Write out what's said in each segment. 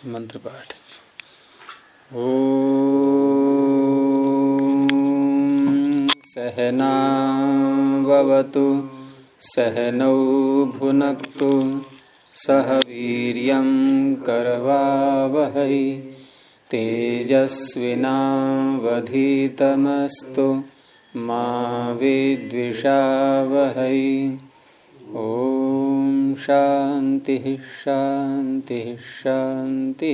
मंत्र पाठ। ओम सहनावतु सहनौ भुनक्तु सह वीर्यं करवावहै तेजस्विनावधीतमस्तु मा विद्विषावहै। ओम शांति शांति शांति।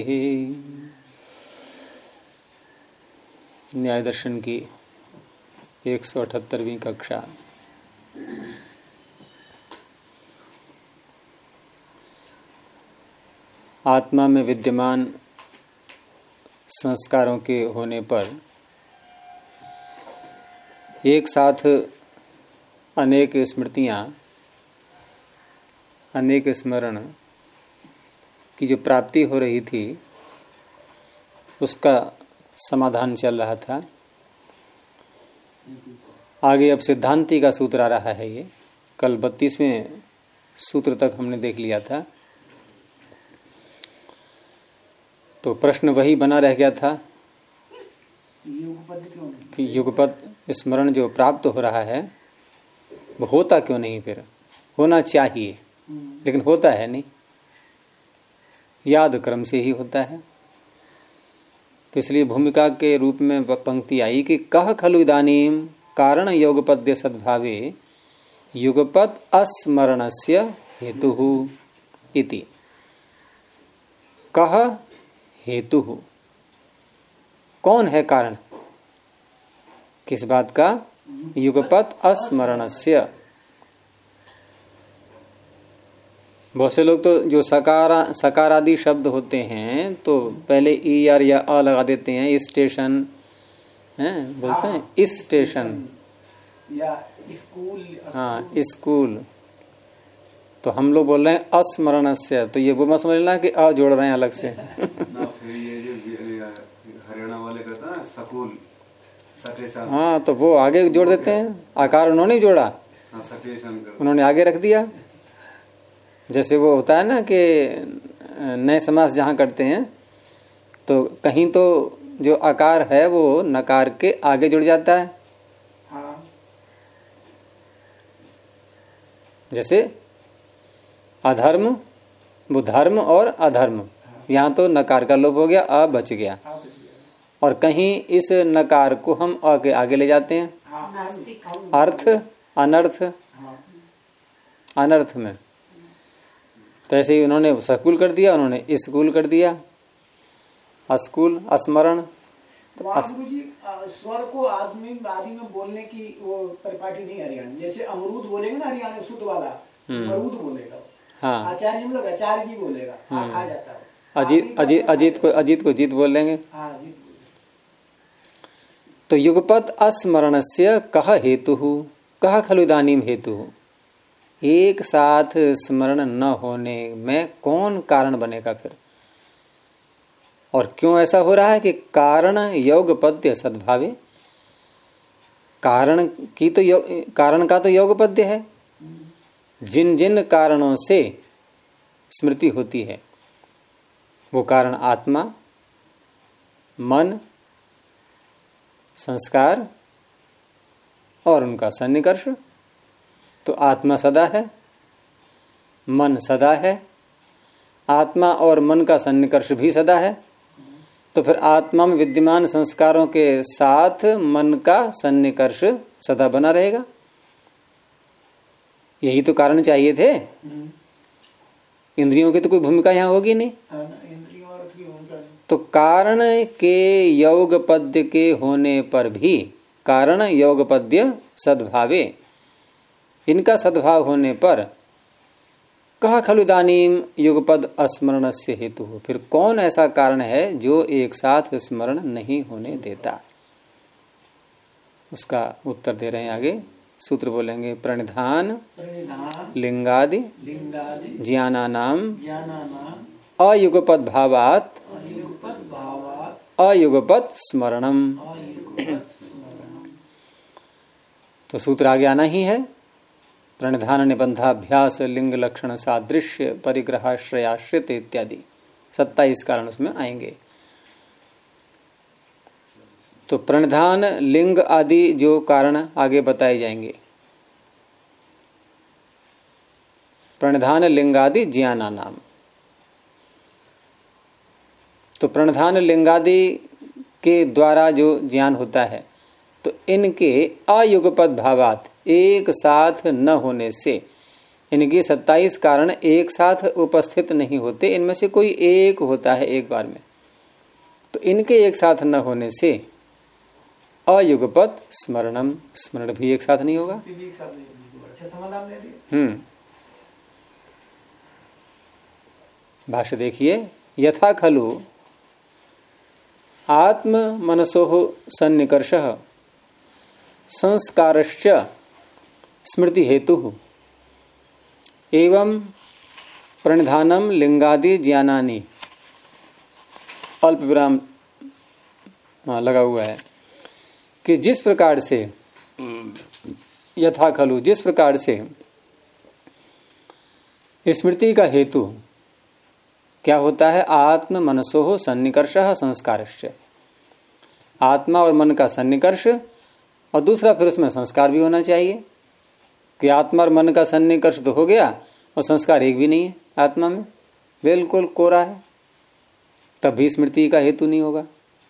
न्याय दर्शन की 178वीं कक्षा। आत्मा में विद्यमान संस्कारों के होने पर एक साथ अनेक स्मृतियां, अनेक स्मरण की जो प्राप्ति हो रही थी उसका समाधान चल रहा था। आगे अब सिद्धांति का सूत्र आ रहा है। ये कल 32वें सूत्र तक हमने देख लिया था। तो प्रश्न वही बना रह गया था कि युगपद स्मरण जो प्राप्त हो रहा है वो होता क्यों नहीं, फिर होना चाहिए लेकिन होता है नहीं। याद क्रम से ही होता है। तो इसलिए भूमिका के रूप में पंक्ति आई कि कह खलु इदानीम कारण योगपद्य सद्भावे युगपद अस्मरणस्य हेतुः इति। कह हेतुः, कौन है कारण किस बात का? युगपद अस्मरणस्य। बहुत से लोग तो जो सकार आदि शब्द होते हैं तो पहले ई आर या अ लगा देते हैं। स्टेशन है बोलते हैं, इस स्टेशन या स्कूल। हाँ स्कूल। तो हम लोग बोल रहे हैं अस्मरणस्य, तो ये वो मत समझ लेना कि अ जोड़ रहे हैं अलग से। फिर ये जो हरियाणा वाले कहते हैं स्कूल सटेशन। हाँ तो वो आगे जोड़ देते हैं। आकार उन्होंने जोड़ा, उन्होंने आगे रख दिया। जैसे वो होता है ना कि नए समास जहां करते हैं तो कहीं तो जो आकार है वो नकार के आगे जुड़ जाता है। हाँ। जैसे अधर्म, वो धर्म और अधर्म, यहाँ तो नकार का लोप हो गया, अ बच गया। और कहीं इस नकार को हम अ के आगे ले जाते हैं। अर्थ अनर्थ, अनर्थ में। तो ऐसे ही उन्होंने स्कूल कर दिया, उन्होंने स्कूल कर दिया। अस्कूल स्मरण। जी स्वर को आदि में बोलने की वो परिपाटी नहीं हरियाणा। जैसे अमरूद बोलेंगे ना हरियाणा शुद्ध वाला, अमरूद बोलेगा। हाँ। आचार्य हम लोग आचार्य की बोलेगा। खा जाता है। अजीत को जीत बोल लेंगे। हाँ, जीत। तो युगपद अस्मरणस्य कह हेतु, कह खलु इदानीम हेतु। एक साथ स्मरण न होने में कौन कारण बनेगा फिर? और क्यों ऐसा हो रहा है कि कारण योगपद्य सद्भावे। कारण का तो योगपद्य है। जिन जिन कारणों से स्मृति होती है वो कारण आत्मा, मन, संस्कार और उनका सन्निकर्ष। तो आत्मा सदा है, मन सदा है, आत्मा और मन का सन्निकर्ष भी सदा है। तो फिर आत्मा में विद्यमान संस्कारों के साथ मन का सन्निकर्ष सदा बना रहेगा। यही तो कारण चाहिए थे। इंद्रियों की तो कोई भूमिका यहाँ होगी नहीं। तो कारण के योगपद्य के होने पर भी, कारण योगपद्य सद्भावे, इनका सद्भाव होने पर कह खलु इदानीम युगपद अस्मरणस्य हेतु। फिर कौन ऐसा कारण है जो एक साथ स्मरण नहीं होने देता? उसका उत्तर दे रहे हैं आगे। सूत्र बोलेंगे प्रणिधान लिंगादि ज्ञानानाम अयुगपद भावात अयुगपद स्मरणम। तो सूत्र आगे आना ही है। प्रणिधान निबंधाभ्यास लिंग लक्षण सादृश्य परिग्रहाश्रयाश्रित इत्यादि 27 कारण उसमें आएंगे। तो प्रणिधान लिंग आदि जो कारण आगे बताए जाएंगे, प्रणिधान लिंगादि ज्ञाना नाम। तो प्रणिधान लिंगादि के द्वारा जो ज्ञान होता है, तो इनके अयुगपद भावात एक साथ न होने से, इनकी 27 कारण एक साथ उपस्थित नहीं होते, इनमें से कोई एक होता है एक बार में। तो इनके एक साथ न होने से अयुगपद स्मरणम, स्मरण भी एक साथ नहीं होगा। अच्छा समाधान दे दिया। भाष्य देखिए, यथा खलु आत्म मनसो सन्निकर्षः संस्कारश्च स्मृति हेतु एवं प्रणिधानम लिंगादि ज्ञानानि, अल्प विराम लगा हुआ है कि जिस प्रकार से, यथा खलु जिस प्रकार से स्मृति का हेतु क्या होता है, आत्म मनसो सन्निकर्षः संस्कारश्च, आत्मा और मन का सन्निकर्ष, और दूसरा फिर उसमें संस्कार भी होना चाहिए कि आत्मा और मन का सन्निकर्ष तो हो गया और संस्कार एक भी नहीं है आत्मा में, बिल्कुल कोरा है, तब भी स्मृति का हेतु नहीं होगा।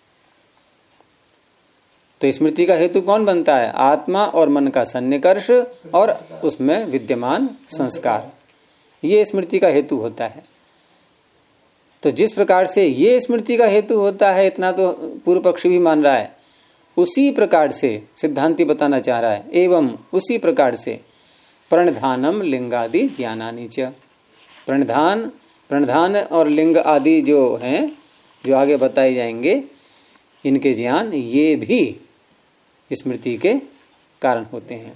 तो स्मृति का हेतु कौन बनता है, आत्मा और मन का सन्निकर्ष और उसमें विद्यमान संस्कार, ये स्मृति का हेतु होता है। तो जिस प्रकार से ये स्मृति का हेतु होता है, इतना तो पूर्व पक्षी भी मान रहा है, उसी प्रकार से सिद्धांति बताना चाह रहा है, एवं उसी प्रकार से प्रणिधानम लिंगादि ज्ञानानि च, प्रणिधान और लिंग आदि जो हैं, जो आगे बताए जाएंगे, इनके ज्ञान ये भी स्मृति के कारण होते हैं।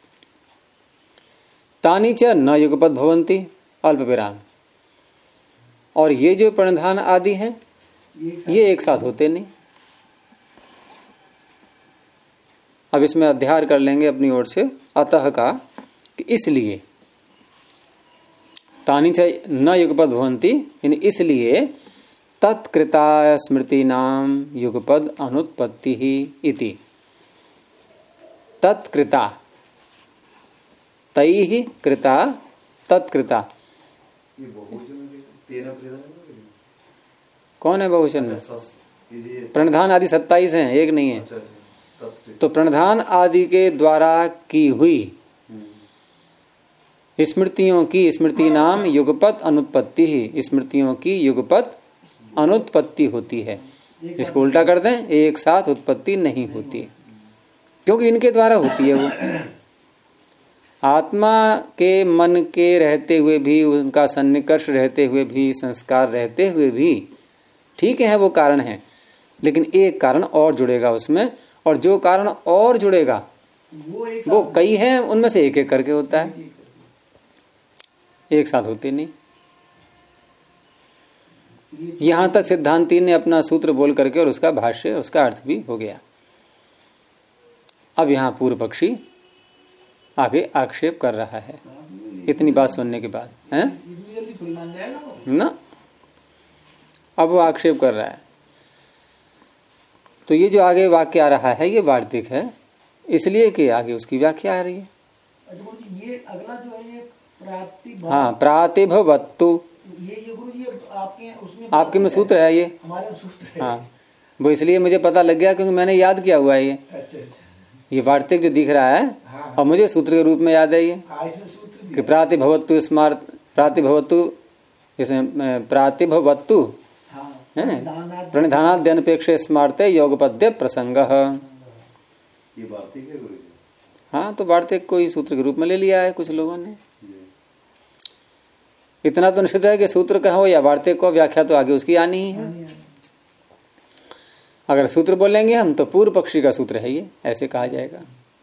तानि च न युगपद भवन्ति, अल्प विराम, और ये जो प्रणिधान आदि हैं ये एक साथ होते नहीं। अब इसमें अध्याय कर लेंगे अपनी ओर से, अतः का कि इसलिए, तानि च न युगपद भवन्ति, इसलिए तत्कृता स्मृति नाम युगपद अनुत्पत्ति ही इति, तत्कृता तैहि कृता तत्कृता। कौन है बहुवचन में? प्रणिधान आदि 27 हैं, एक नहीं है। तो प्रणिधान आदि के द्वारा की हुई स्मृतियों की, स्मृति नाम युगपत अनुत्पत्ति ही, स्मृतियों की युगपत अनुत्पत्ति होती है। इसको उल्टा कर दें, एक साथ उत्पत्ति नहीं होती, क्योंकि इनके द्वारा होती है वो। आत्मा के मन के रहते हुए भी, उनका सन्निकर्ष रहते हुए भी, संस्कार रहते हुए भी, ठीक है वो कारण है, लेकिन एक कारण और जुड़ेगा उसमें, और जो कारण और जुड़ेगा वो कई हैं, उनमें से एक एक करके होता है, एक साथ होते नहीं। यहां तक सिद्धांती ने अपना सूत्र बोल करके और उसका भाष्य, उसका अर्थ भी हो गया। अब यहां पूर्व पक्षी आगे आक्षेप कर रहा है, इतनी बात सुनने के बाद है ना, अब वो आक्षेप कर रहा है। तो ये जो आगे वाक्य आ रहा है ये वार्तिक है, इसलिए कि आगे उसकी व्याख्या आ रही है। ये अगला जो है ये प्रातिभव, हाँ, प्रातिभवत्तु, ये गुरु जी आपके में सूत्र है ये, हमारे सूत्र है। हाँ, वो इसलिए मुझे पता लग गया क्योंकि मैंने याद किया हुआ है ये। अच्छा। ये वार्तिक जो दिख रहा है, हाँ। और मुझे सूत्र के रूप में याद है ये सूत्र कि प्रातिभवत्तु स्मार्त, प्रातिभवत्तु, इसमें प्रातिभवत्तु है प्रणिधानाद्यनपेक्ष स्मार्ते योगपद्य प्रसंग। ये वार्तिक है गुरुजी? हाँ, तो वार्तिक को ही सूत्र के रूप में ले लिया है कुछ लोगों ने। इतना तो निश्चित है कि सूत्र का हो या वार्तिक को, व्याख्या तो आगे उसकी आनी ही है। अगर सूत्र बोलेंगे हम तो पूर्व पक्षी का सूत्र है ये, ऐसे कहा जाएगा।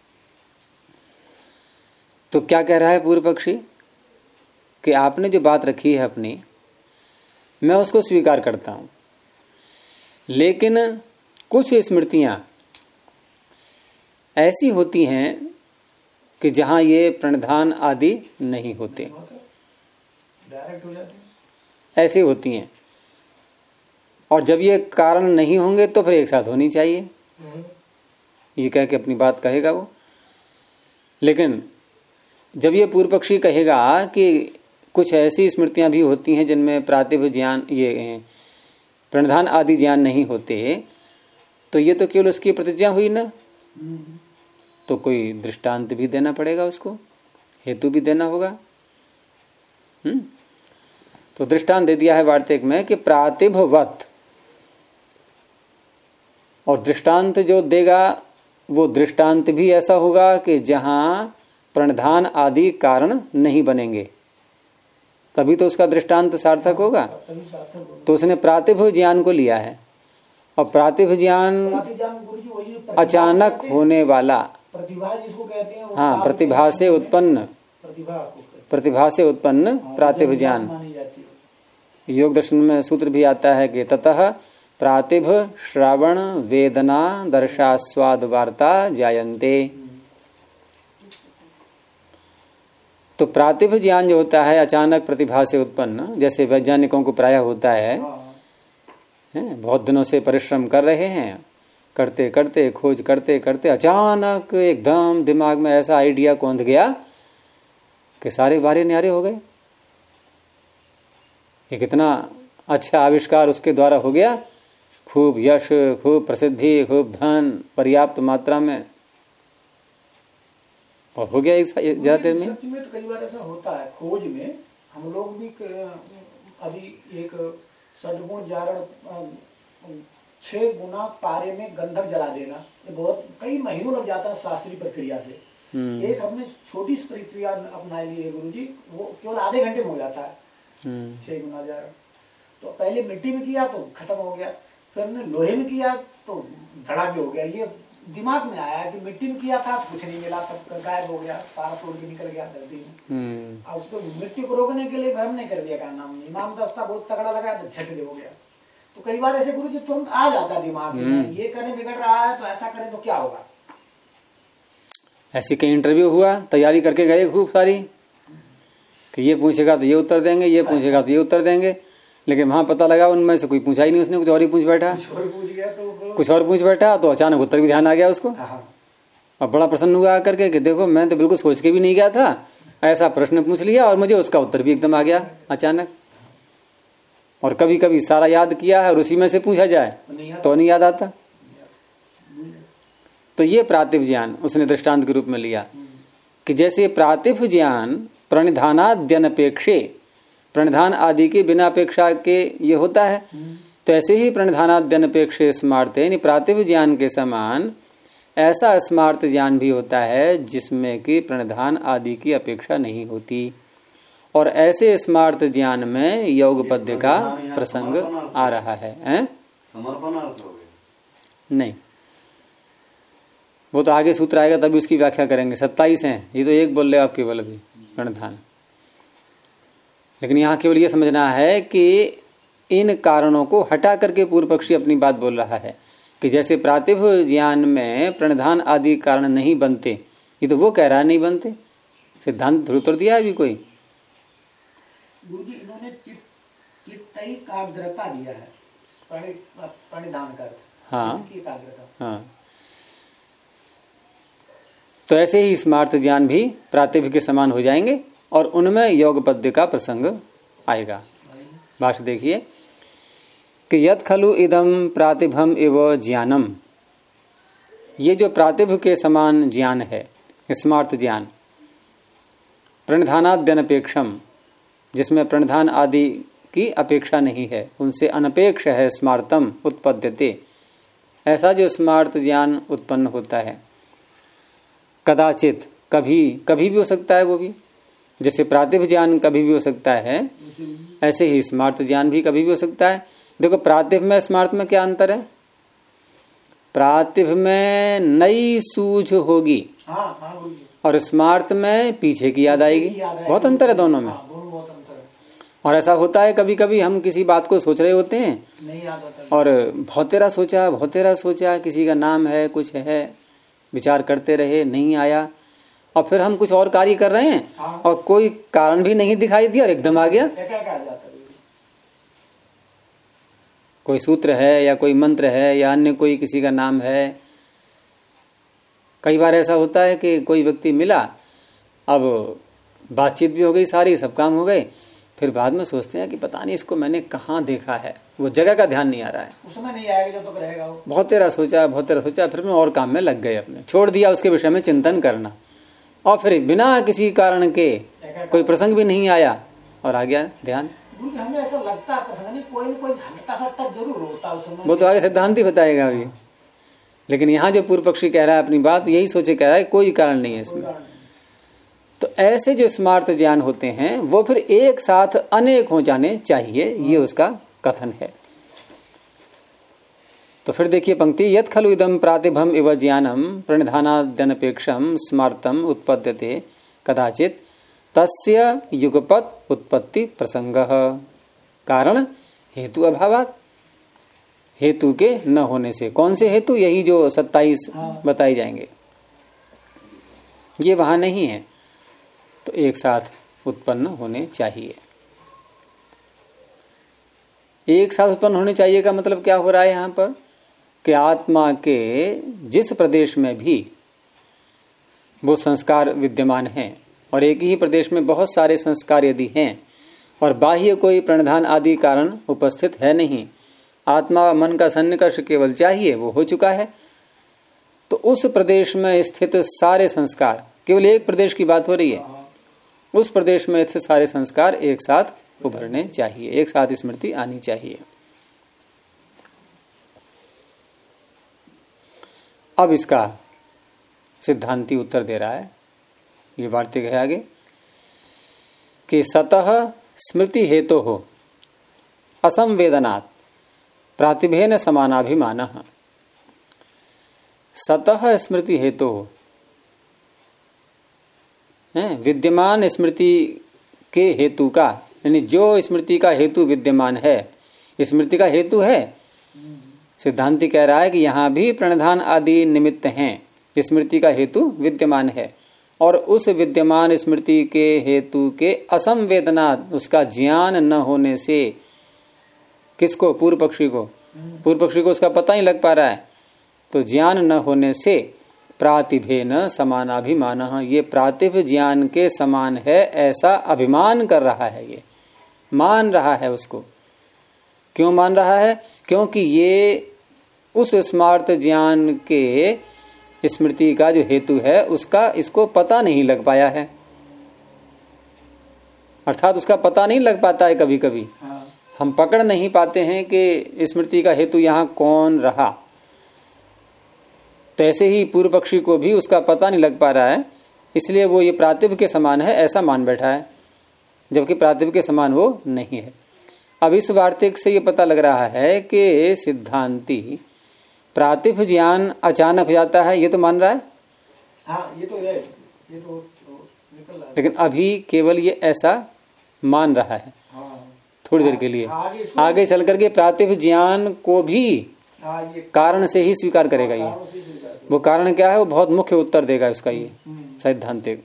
तो क्या कह रहा है पूर्व पक्षी कि आपने जो बात रखी है अपनी, मैं उसको स्वीकार करता हूं, लेकिन कुछ स्मृतियां ऐसी होती हैं कि जहां ये प्रणिधान आदि नहीं होते, डायरेक्ट हो जाते हैं, ऐसे होती हैं। और जब ये कारण नहीं होंगे तो फिर एक साथ होनी चाहिए, ये कह के अपनी बात कहेगा वो। लेकिन जब ये पूर्व पक्षी कहेगा कि कुछ ऐसी स्मृतियां भी होती हैं जिनमें प्रातिभ ज्ञान, ये प्रणिधान आदि ज्ञान नहीं होते, तो ये तो केवल उसकी प्रतिज्ञा हुई ना, तो कोई दृष्टांत भी देना पड़ेगा उसको, हेतु भी देना होगा। तो दृष्टांत दे दिया है वार्तिक में कि प्रातिभवत, और दृष्टांत जो देगा वो दृष्टांत भी ऐसा होगा कि जहां प्रणिधान आदि कारण नहीं बनेंगे, तभी तो उसका दृष्टांत सार्थक होगा। तो उसने प्रातिभ ज्ञान को लिया है, और प्रातिभ ज्ञान अचानक होने वाला, प्रतिभा जिसको कहते हैं, हाँ, प्रतिभा से उत्पन्न, प्रतिभा से उत्पन्न प्रातिभ ज्ञान। योग दर्शन में सूत्र भी आता है कि ततः प्रातिभ श्रवण वेदना दर्शास्वाद वार्ता जायन्ते। तो प्रातिभ ज्ञान जो होता है अचानक प्रतिभा से उत्पन्न, जैसे वैज्ञानिकों को प्रायः होता है, बहुत दिनों से परिश्रम कर रहे हैं, करते करते खोज करते करते अचानक एकदम दिमाग में ऐसा आइडिया कौंध गया कि सारे वारे न्यारे हो गए। ये कितना अच्छा आविष्कार उसके द्वारा हो गया, खूब यश, खूब प्रसिद्धि, खूब धन, पर्याप्त मात्रा में, और हो गया एक ज्यादा देर में। सच में तो कई बार ऐसा होता है खोज में, हम लोग भी अभी एक सदगुण जारण 6 गुना पारे में गंधक जला देना, बहुत कई महीनों लग जाता है शास्त्रीय प्रक्रिया से। एक हमने छोटी सी प्रक्रिया अपनाई ली है गुरुजी, वो केवल आधे घंटे में हो जाता है 6 गुना जारण। तो पहले मिट्टी में किया तो खत्म हो गया, फिर हमने लोहे में किया तो धड़ाके हो गया। ये दिमाग में आया कि मिट्टी में किया था कुछ नहीं मिला, सब गायब हो गया, पारा तोड़ के निकल गया धरती में। और उसको मिट्टी को रोकने के लिए घर ने कर दिया, का नाम इमाम दस्ता बहुत तगड़ा लगा तो झट हो गया। तो कई बार ऐसे गुरु जी तुरंत आ जाता दिमाग में, ये करने बिगड़ रहा है तो ऐसा करें तो क्या होगा। ऐसी कई इंटरव्यू हुआ, तैयारी करके गए खूब सारी, कि ये पूछेगा तो ये उत्तर देंगे, ये पूछेगा तो ये उत्तर देंगे, लेकिन वहां पता लगा उनमें से कोई पूछा ही नहीं, उसने कुछ और ही पूछ बैठा, कुछ और पूछ बैठा, तो अचानक उत्तर भी ध्यान आ गया उसको। अब बड़ा प्रसन्न हुआ करके कि देखो मैं तो बिल्कुल सोच के भी नहीं गया था, ऐसा प्रश्न पूछ लिया और मुझे उसका उत्तर भी एकदम आ गया अचानक। और कभी कभी सारा याद किया है और उसी में से पूछा जाए तो नहीं याद आता। तो ये प्रातिभ ज्ञान उसने दृष्टांत के रूप में लिया कि जैसे प्रातिभ ज्ञान प्रणिधानाद्यनपेक्षे, प्रणिधान आदि के बिना अपेक्षा के ये होता है, तो ऐसे ही प्रणिधानाद्यनपेक्षे स्मार्त, यानी प्रातिभ ज्ञान के समान ऐसा स्मार्त ज्ञान भी होता है जिसमें कि प्रणिधान आदि की अपेक्षा नहीं होती। और ऐसे स्मार्त ज्ञान में योग पद्य का प्रसंग आ रहा है। समर्पण अर्थ हो गया नहीं, वो तो आगे सूत्र आएगा तभी उसकी व्याख्या करेंगे। 27 हैं, ये तो एक बोल रहे हो आप केवल अभी प्रणिधान। लेकिन यहाँ केवल ये समझना है कि इन कारणों को हटा करके पूर्व पक्षी अपनी बात बोल रहा है कि जैसे प्रातिभ ज्ञान में प्रणिधान आदि कारण नहीं बनते, ये तो वो कह रहा है नहीं बनते, सिद्धांत थोड़ी उत्तर दिया अभी कोई। गुरुजी इन्होंने चित्त एकाग्रता दिया है, प्रणिधान का। हाँ एकाग्रता, हाँ। तो ऐसे ही स्मार्त ज्ञान भी प्रातिभ के समान हो जाएंगे और उनमें योग पद्य का प्रसंग आएगा। भाष्य देखिए कि यत् खलु इदम प्रातिभम एव ज्ञानम, ये जो प्रातिभ के समान ज्ञान है स्मार्त ज्ञान, प्रणिधानाद्यनपेक्षम, जिसमें प्रणिधान आदि की अपेक्षा नहीं है, उनसे अनपेक्ष है, स्मार्तम उत्पद्यते, ऐसा जो स्मार्त ज्ञान उत्पन्न होता है। कदाचित, कभी कभी भी हो सकता है, वो भी जैसे प्रातिभ ज्ञान कभी भी हो सकता है, ऐसे ही स्मार्त ज्ञान भी कभी भी हो सकता है। देखो प्रातिभ में स्मार्त में क्या अंतर है? प्रातिभ में नई सूझ होगी और स्मार्त में पीछे की याद आएगी, बहुत अंतर है दोनों में। और ऐसा होता है कभी कभी हम किसी बात को सोच रहे होते हैं और बहुतेरा सोचा, किसी का नाम है, कुछ है, विचार करते रहे, नहीं आया, और फिर हम कुछ और कार्य कर रहे हैं और कोई कारण भी नहीं दिखाई दिया और एकदम आ गया। कोई सूत्र है या कोई मंत्र है या अन्य कोई किसी का नाम है। कई बार ऐसा होता है कि कोई व्यक्ति मिला, अब बातचीत भी हो गई सारी, सब काम हो गए, फिर बाद में सोचते हैं कि पता नहीं इसको मैंने कहाँ देखा है, वो जगह का ध्यान नहीं आ रहा है। उसमें नहीं आएगा जब तक रहेगा वो। बहुत तेरा सोचा, फिर मैं और काम में लग गए, अपने छोड़ दिया उसके विषय में चिंतन करना, और फिर बिना किसी कारण के कोई प्रसंग भी नहीं आया और आ गया ध्यान। हमें ऐसा लगता है प्रसंग नहीं, कोई न कोई हल्का सा टच जरूर होता है उसमें। वो तो आगे सिद्धांत ही बताएगा अभी, लेकिन यहाँ जो पूर्व पक्षी कह रहा है अपनी बात, यही सोचे कह रहा है कोई कारण नहीं है इसमें। तो ऐसे जो स्मार्त ज्ञान होते हैं वो फिर एक साथ अनेक हो जाने चाहिए, ये उसका कथन है। तो फिर देखिए पंक्ति, यत् खलु इदं प्रातिभम इव ज्ञानम प्रणिधानाद्यनपेक्षम स्मार्तम उत्पद्यते कदाचित तस्य युगपत् उत्पत्ति प्रसंगः। कारण हेतु अभावात्, हेतु के न होने से। कौन से हेतु? यही जो 27 बताए जाएंगे, ये वहां नहीं है, तो एक साथ उत्पन्न होने चाहिए। एक साथ उत्पन्न होने चाहिए का मतलब क्या हो रहा है यहां पर, कि आत्मा के जिस प्रदेश में भी वो संस्कार विद्यमान हैं, और एक ही प्रदेश में बहुत सारे संस्कार यदि हैं और बाह्य कोई प्रणिधान आदि कारण उपस्थित है नहीं, आत्मा मन का सन्निकर्ष केवल चाहिए, वो हो चुका है, तो उस प्रदेश में स्थित सारे संस्कार, केवल एक प्रदेश की बात हो रही है, उस प्रदेश में स्थित सारे संस्कार एक साथ उभरने चाहिए, एक साथ स्मृति आनी चाहिए। अब इसका सिद्धांती उत्तर दे रहा है, ये वार्तिक है आगे कि सतः स्मृति हेतु हो असंवेदनात् प्रातिभेन समानाभिमान। सतः स्मृति हेतु हो, विद्यमान स्मृति के हेतु का, यानी जो स्मृति का हेतु विद्यमान है, स्मृति का हेतु है। सिद्धांति कह रहा है कि यहां भी प्रणिधान आदि निमित्त हैं, स्मृति का हेतु विद्यमान है, और उस विद्यमान स्मृति के हेतु के असंवेदना, उसका ज्ञान न होने से, किसको? पूर्व पक्षी को। पूर्व पक्षी को उसका पता ही लग पा रहा है, तो ज्ञान न होने से प्रातिभेन समानाभिमान, ये प्रातिभ ज्ञान के समान है ऐसा अभिमान कर रहा है, ये मान रहा है उसको। क्यों मान रहा है? क्योंकि ये उस स्मार्त ज्ञान के स्मृति का जो हेतु है उसका इसको पता नहीं लग पाया है, अर्थात उसका पता नहीं लग पाता है। कभी कभी हम पकड़ नहीं पाते हैं कि स्मृति का हेतु यहां कौन रहा, तो ऐसे ही पूर्व पक्षी को भी उसका पता नहीं लग पा रहा है, इसलिए वो ये प्रातिभ के समान है ऐसा मान बैठा है, जबकि प्रातिभ के समान वो नहीं है। अब इस वार्तिक से ये पता लग रहा है कि सिद्धांती प्रातिभ ज्ञान अचानक हो जाता है, ये तो मान रहा है। हाँ, ये तो है, ये तो निकल रहा है। लेकिन अभी केवल ये ऐसा मान रहा है, थोड़ी देर के लिए। आगे चल करके प्रातिभ ज्ञान को भी कारण से ही स्वीकार करेगा। ये वो कारण क्या है, वो बहुत मुख्य उत्तर देगा इसका ये सैद्धांतिक।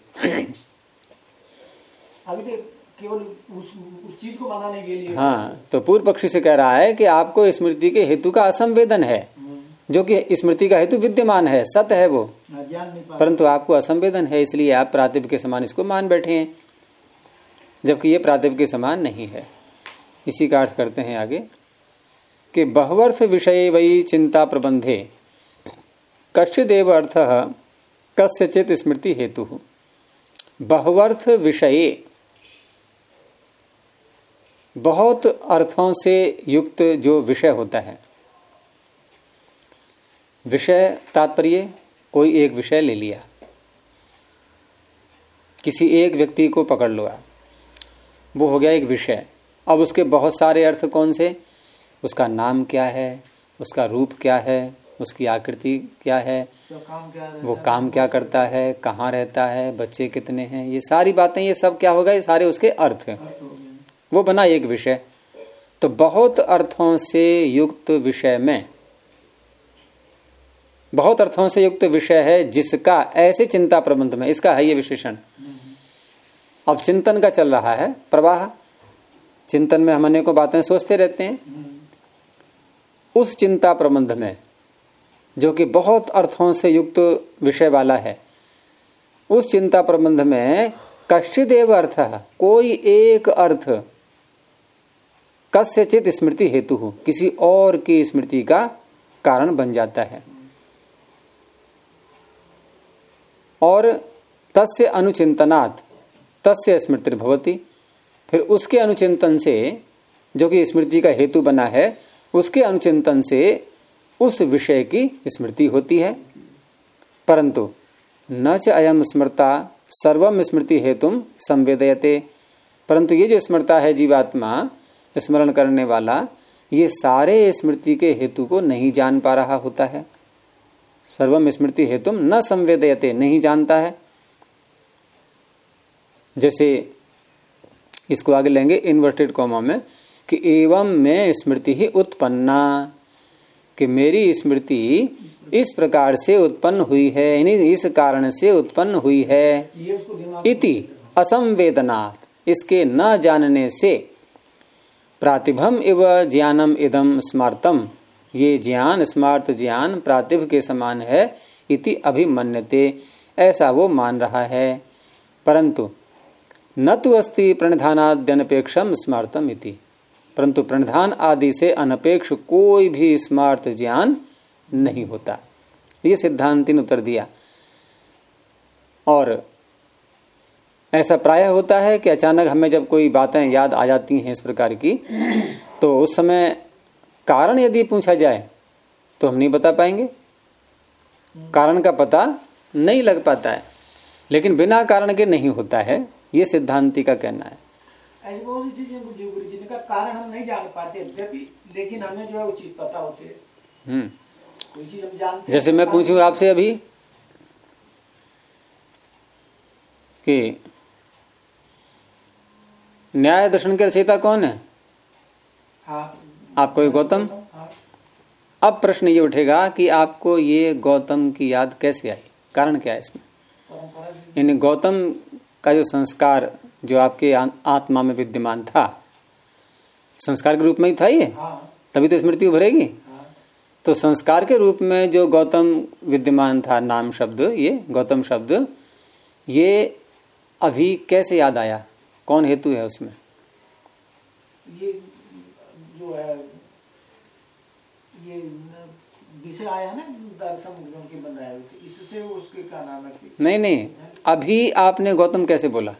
केवल उस चीज को बनाने के लिए। हाँ, तो पूर्व पक्षी से कह रहा है कि आपको स्मृति के हेतु का असंवेदन है, जो कि स्मृति का हेतु विद्यमान है, सत्य है वो, परंतु आपको असंवेदन है, इसलिए आप प्रातिभ के समान इसको मान बैठे हैं, जबकि ये प्रातिभ के समान नहीं है। इसी का अर्थ करते हैं आगे कि बहवर्थ विषय वही चिंता प्रबंधे कश्चिदेव अर्थ कस्यचित स्मृति हेतु। बहवर्थ विषय, बहुत अर्थों से युक्त जो विषय होता है। विषय तात्पर्य कोई एक विषय ले लिया, किसी एक व्यक्ति को पकड़ लो, वो हो गया एक विषय। अब उसके बहुत सारे अर्थ कौन से? उसका नाम क्या है, उसका रूप क्या है, उसकी आकृति क्या है, वो काम क्या करता है, कहाँ रहता है, बच्चे कितने हैं, ये सारी बातें, ये सब क्या होगा, ये सारे उसके अर्थ हैं, वो बना एक विषय। तो बहुत अर्थों से युक्त विषय में, बहुत अर्थों से युक्त विषय है जिसका ऐसे चिंता प्रबंध में, इसका है ये विशेषण। अब चिंतन का चल रहा है प्रवाह, चिंतन में हम अनेकों बातें सोचते रहते हैं, उस चिंता प्रबंध में, जो कि बहुत अर्थों से युक्त विषय वाला है, उस चिंता प्रबंध में कश्चिदेव अर्थ, कोई एक अर्थ कस्यचित स्मृति हेतु हो, किसी और की स्मृति का कारण बन जाता है। और तस्य अनुचिंतनात् तस्य स्मृति भवति, फिर उसके अनुचिंतन से, जो कि स्मृति का हेतु बना है, उसके अनुचिंतन से उस विषय की स्मृति होती है। परंतु न च अयम स्मृता सर्वम स्मृति हेतुम संवेदयते, परंतु ये जो स्मृता है जीवात्मा, स्मरण करने वाला, ये सारे स्मृति के हेतु को नहीं जान पा रहा होता है। सर्वम स्मृति हेतुम न संवेदयते, नहीं जानता है। जैसे इसको आगे लेंगे इन्वर्टेड कॉमा में कि एवं में स्मृति ही उत्पन्ना, कि मेरी स्मृति इस प्रकार से उत्पन्न हुई है, यानी इस कारण से उत्पन्न हुई है। इति असंवेदनात्, इसके न जानने से, प्रातिभम इव ज्ञानम इदम स्मार्तम, ये ज्ञान स्मार्त ज्ञान प्रातिभ के समान है। इति अभिमन्यते, ऐसा वो मान रहा है। परंतु न तो अस्ति प्रणिधानाद्यनपेक्षम स्मार्तम इति, परंतु प्रणिधान आदि से अनपेक्ष कोई भी स्मार्त ज्ञान नहीं होता। ये सिद्धांति ने उत्तर दिया। और ऐसा प्रायः होता है कि अचानक हमें जब कोई बातें याद आ जाती हैं इस प्रकार की, तो उस समय कारण यदि पूछा जाए तो हम नहीं बता पाएंगे, कारण का पता नहीं लग पाता है। लेकिन बिना कारण के नहीं होता है, ये सिद्धांति का कहना है। ऐसी बहुत सी चीजें जिनका कारण हम नहीं जान पाते, लेकिन हमें जो है वो चीज पता होती है। कोई चीज हम जानते, जैसे मैं पूछूं आपसे अभी कि न्याय दर्शन के रचयिता कौन है? हाँ, आपको ये गौतम। हाँ। अब प्रश्न ये उठेगा कि आपको ये गौतम की याद कैसे आई, कारण क्या है इसमें? यानी गौतम का जो संस्कार जो आपके आत्मा में विद्यमान था, संस्कार के रूप में ही था ये, तभी तो स्मृति उभरेगी। तो संस्कार के रूप में जो गौतम विद्यमान था, नाम शब्द, ये गौतम शब्द, ये अभी कैसे याद आया? कौन हेतु है उसमें? ये जो है ये विषय आया ना, दर्शन की बनाया, इससे उसके क्या नाम है? नहीं, अभी आपने गौतम कैसे बोला?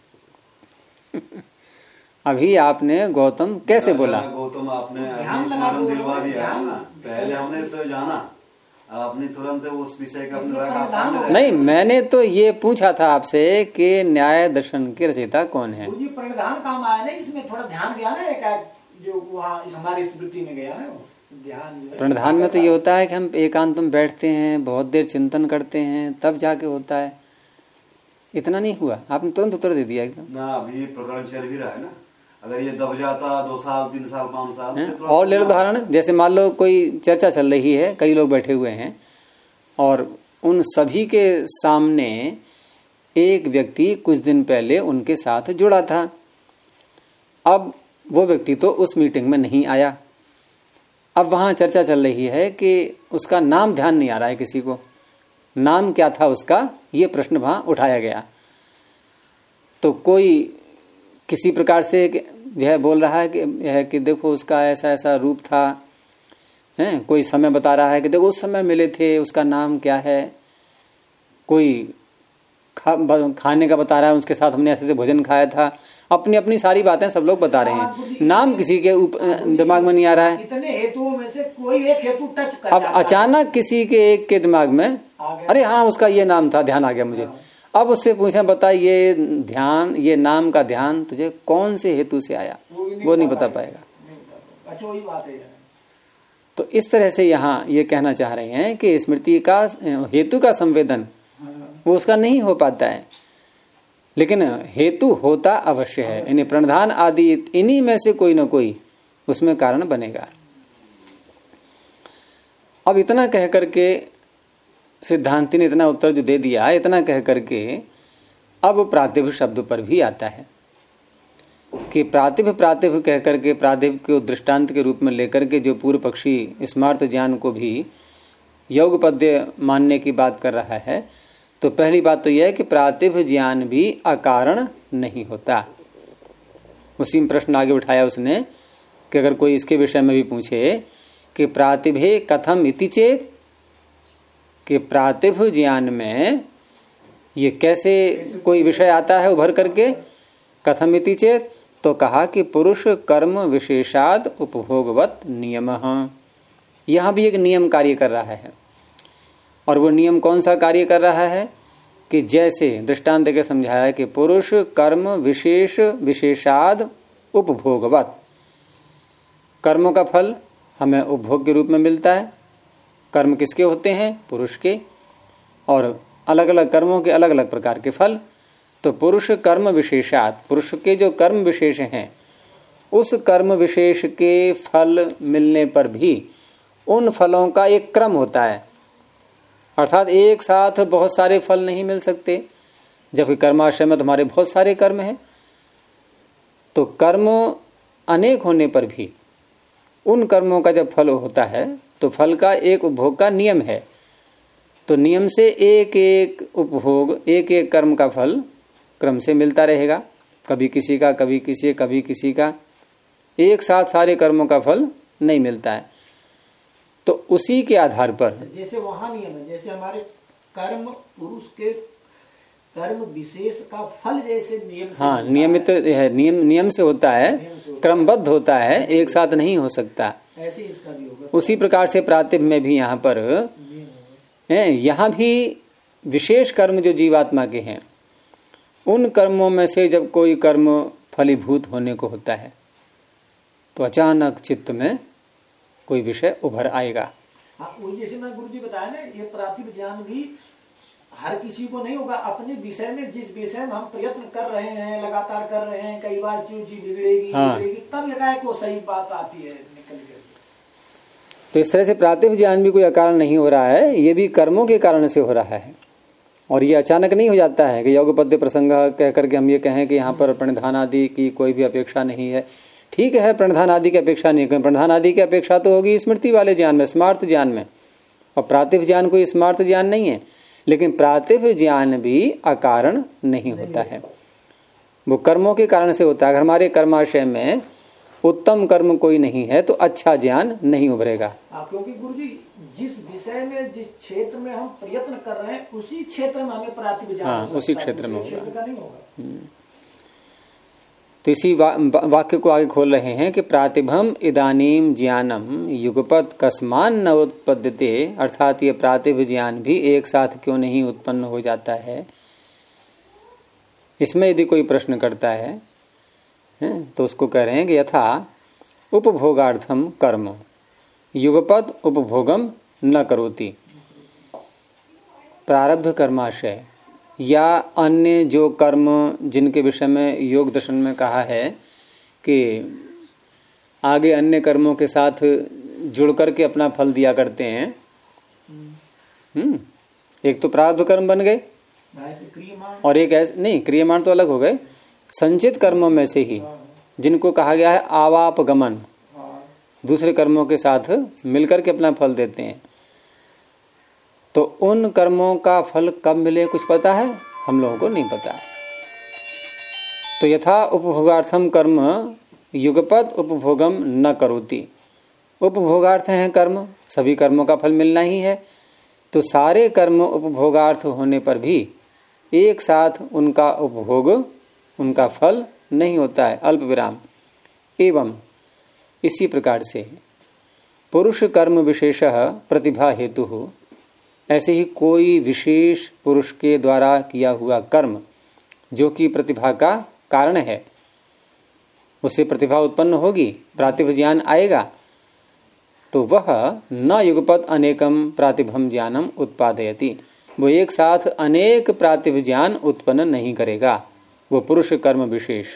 अभी आपने गौतम कैसे बोला? गौतम आपने स्मरण दिलवा दिया ना, पहले हमने तो जाना, आपने तुरंत उस विषय का नहीं, मैंने तो ये पूछा था आपसे कि न्याय दर्शन के रचयिता कौन है। प्रणिधान काम आया ना, इसमें थोड़ा ध्यान गया ना, एक जो वहाँ हमारी स्मृति में गया ना ध्यान। प्रणिधान में तो ये होता है कि हम एकांत में बैठते हैं, बहुत देर चिंतन करते हैं, तब जाके होता है। इतना नहीं हुआ, आपने तुरंत उत्तर दे दिया एकदम ना। अभी प्रकरण चल भी रहा है ना, अगर ये दब जाता 2 साल 3 साल 5 साल और ले लो उदाहरण। जैसे मान लो कोई चर्चा चल रही है, कई लोग बैठे हुए हैं और उन सभी के सामने एक व्यक्ति कुछ दिन पहले उनके साथ जुड़ा था। अब वो व्यक्ति तो उस मीटिंग में नहीं आया। अब वहां चर्चा चल रही है कि उसका नाम ध्यान नहीं आ रहा है किसी को, नाम क्या था उसका, ये प्रश्न वहां उठाया गया। तो कोई किसी प्रकार से यह बोल रहा है कि देखो उसका ऐसा ऐसा रूप था, है कोई समय बता रहा है कि देखो उस समय मिले थे, उसका नाम क्या है। कोई खाने का बता रहा है, उसके साथ हमने ऐसे से भोजन खाया था। अपनी अपनी सारी बातें सब लोग बता रहे हैं, नाम किसी के दिमाग में नहीं आ रहा है। इतने हेतुओं में से कोई एक हेतु टच कर अब अचानक किसी के एक के दिमाग में अरे हाँ उसका ये नाम था, ध्यान आ गया मुझे। अब उससे पूछा बता ये ध्यान, ये नाम का ध्यान तुझे कौन से हेतु से आया? वो नहीं बता पाएगा। अच्छा वही बात है। तो इस तरह से यहाँ ये कहना चाह रहे हैं कि स्मृति का हेतु का संवेदन वो उसका नहीं हो पाता है, लेकिन हेतु होता अवश्य है। यानी प्रणिधान आदि इन्हीं में से कोई ना कोई उसमें कारण बनेगा। अब इतना कह करके सिद्धांति ने इतना उत्तर जो दे दिया, इतना कह करके अब प्रातिभ शब्द पर भी आता है कि प्रातिभ प्रातिभ कह करके प्रातिभ को दृष्टांत के रूप में लेकर के जो पूर्व पक्षी स्मार्त ज्ञान को भी योग पद्य मानने की बात कर रहा है, तो पहली बात तो यह है कि प्रातिभ ज्ञान भी अकारण नहीं होता। उसी में प्रश्न आगे उठाया उसने कि अगर कोई इसके विषय में भी पूछे कि प्रातिभे कथम इति चेत, कि प्रातिभ ज्ञान में ये कैसे कोई विषय आता है उभर करके, कथम इति चेत, तो कहा कि पुरुष कर्म विशेषाद उपभोगवत नियमः। यहां भी एक नियम कार्य कर रहा है, और वो नियम कौन सा कार्य कर रहा है कि जैसे दृष्टांत देकर समझाया है कि पुरुष कर्म विशेष विशेषाद उपभोगवत, कर्मों का फल हमें उपभोग के रूप में मिलता है। कर्म किसके होते हैं? पुरुष के, और अलग अलग कर्मों के अलग अलग प्रकार के फल। तो पुरुष कर्म विशेषात, पुरुष के जो कर्म विशेष हैं उस कर्म विशेष के फल मिलने पर भी उन फलों का एक क्रम होता है, अर्थात एक साथ बहुत सारे फल नहीं मिल सकते। जबकि कर्माशय में तुम्हारे बहुत सारे कर्म हैं, तो कर्म अनेक होने पर भी उन कर्मों का जब फल होता है तो फल का एक उपभोग का नियम है। तो नियम से एक एक उपभोग, एक एक कर्म का फल क्रम से मिलता रहेगा, कभी किसी का, कभी किसी, कभी किसी का, एक साथ सारे कर्मों का फल नहीं मिलता है। तो उसी के आधार पर जैसे वहां नियम है, जैसे हमारे कर्म पुरुष के कर्म विशेष का फल जैसे नियम से, हाँ, नियमित है, नियम से होता है, क्रमबद्ध होता है, एक साथ नहीं हो सकता। ऐसे इसका भी होगा। उसी प्रकार से प्रातिभ में भी यहाँ पर यहाँ भी विशेष कर्म जो जीवात्मा के हैं, उन कर्मों में से जब कोई कर्म फलीभूत होने को होता है तो अचानक चित्त में कोई विषय उभर आएगा। हाँ, वो जैसे मैं गुरुजी बताया ना, ये प्रातिभ ज्ञान भी हर किसी को नहीं होगा। अपने विषय में, जिस विषय में हम प्रयत्न कर रहे हैं, लगातार कर रहे हैं, कई बार चीज बिगड़ेगी, हाँ, तब एकाएक वो सही बात आती है निकल कर। तो इस तरह से प्रातिभ ज्ञान भी कोई अकारण नहीं हो रहा है, ये भी कर्मों के कारण से हो रहा है। और ये अचानक नहीं हो जाता है कि योग पद्य प्रसंग कह करके हम ये कहें कि यहाँ पर प्रणधान आदि की कोई भी अपेक्षा नहीं है। ठीक है, प्रणधान आदि की अपेक्षा नहीं, प्रणधान आदि की अपेक्षा तो होगी स्मृति वाले ज्ञान में, स्मार्त ज्ञान में, और प्रातिभ ज्ञान कोई स्मार्त ज्ञान नहीं है। लेकिन प्रातिभ ज्ञान भी अकारण नहीं होता है, वो कर्मों के कारण से होता है। अगर हमारे कर्माशय में उत्तम कर्म कोई नहीं है तो अच्छा ज्ञान नहीं उभरेगा। क्योंकि गुरुजी जिस विषय में, जिस क्षेत्र में हम प्रयत्न कर रहे हैं, उसी क्षेत्र में हमें प्रातिभ ज्ञान, हाँ, उसी क्षेत्र में होगा, नहीं होगा। तो इसी वाक्य को आगे खोल रहे हैं कि प्रातिभम इदानीम ज्ञानम युगपत कस्मान न उत्पद्यते, अर्थात ये प्रातिभ ज्ञान भी एक साथ क्यों नहीं उत्पन्न हो जाता है। इसमें यदि कोई प्रश्न करता है तो उसको कह रहे हैं कि यथा उपभोगार्थम कर्म युगपत उपभोगम न करोति, प्रारब्ध कर्माशय या अन्य जो कर्म जिनके विषय में योग दर्शन में कहा है कि आगे अन्य कर्मों के साथ जुड़ करके अपना फल दिया करते हैं। एक तो प्रारब्ध कर्म बन गए, और एक ऐसे नहीं, क्रियमाण तो अलग हो गए, संचित कर्मों में से ही जिनको कहा गया है आवापगमन, दूसरे कर्मों के साथ मिलकर के अपना फल देते हैं। तो उन कर्मों का फल कब मिले कुछ पता है? हम लोगों को नहीं पता। तो यथा उपभोगार्थम कर्म युगपत उपभोगम न करोति, उपभोगार्थ हैं कर्म, सभी कर्मों का फल मिलना ही है। तो सारे कर्म उपभोगार्थ होने पर भी एक साथ उनका उपभोग, उनका फल नहीं होता है, अल्प विराम। एवं इसी प्रकार से पुरुष कर्म विशेषः प्रतिभा हेतु हो, ऐसे ही कोई विशेष पुरुष के द्वारा किया हुआ कर्म जो कि प्रतिभा का कारण है, उससे प्रतिभा उत्पन्न होगी, प्रातिभ ज्ञान आएगा, तो वह न युगपत अनेकम प्रातिभम ज्ञानम उत्पादयति, वो एक साथ अनेक प्रातिभ ज्ञान उत्पन्न नहीं करेगा, वो पुरुष कर्म विशेष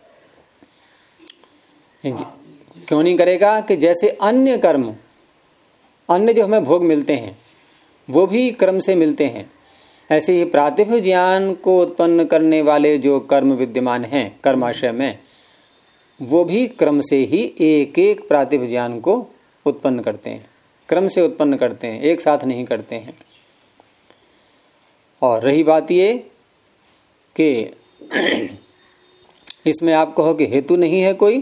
क्यों नहीं करेगा कि जैसे अन्य कर्म, अन्य जो हमें भोग मिलते हैं वो भी क्रम से मिलते हैं, ऐसे ही प्रातिभ ज्ञान को उत्पन्न करने वाले जो कर्म विद्यमान हैं कर्माशय में, वो भी क्रम से ही एक एक प्रातिभ ज्ञान को उत्पन्न करते हैं, क्रम से उत्पन्न करते हैं, एक साथ नहीं करते हैं। और रही बात ये कि इसमें आप कहो कि हेतु नहीं है कोई,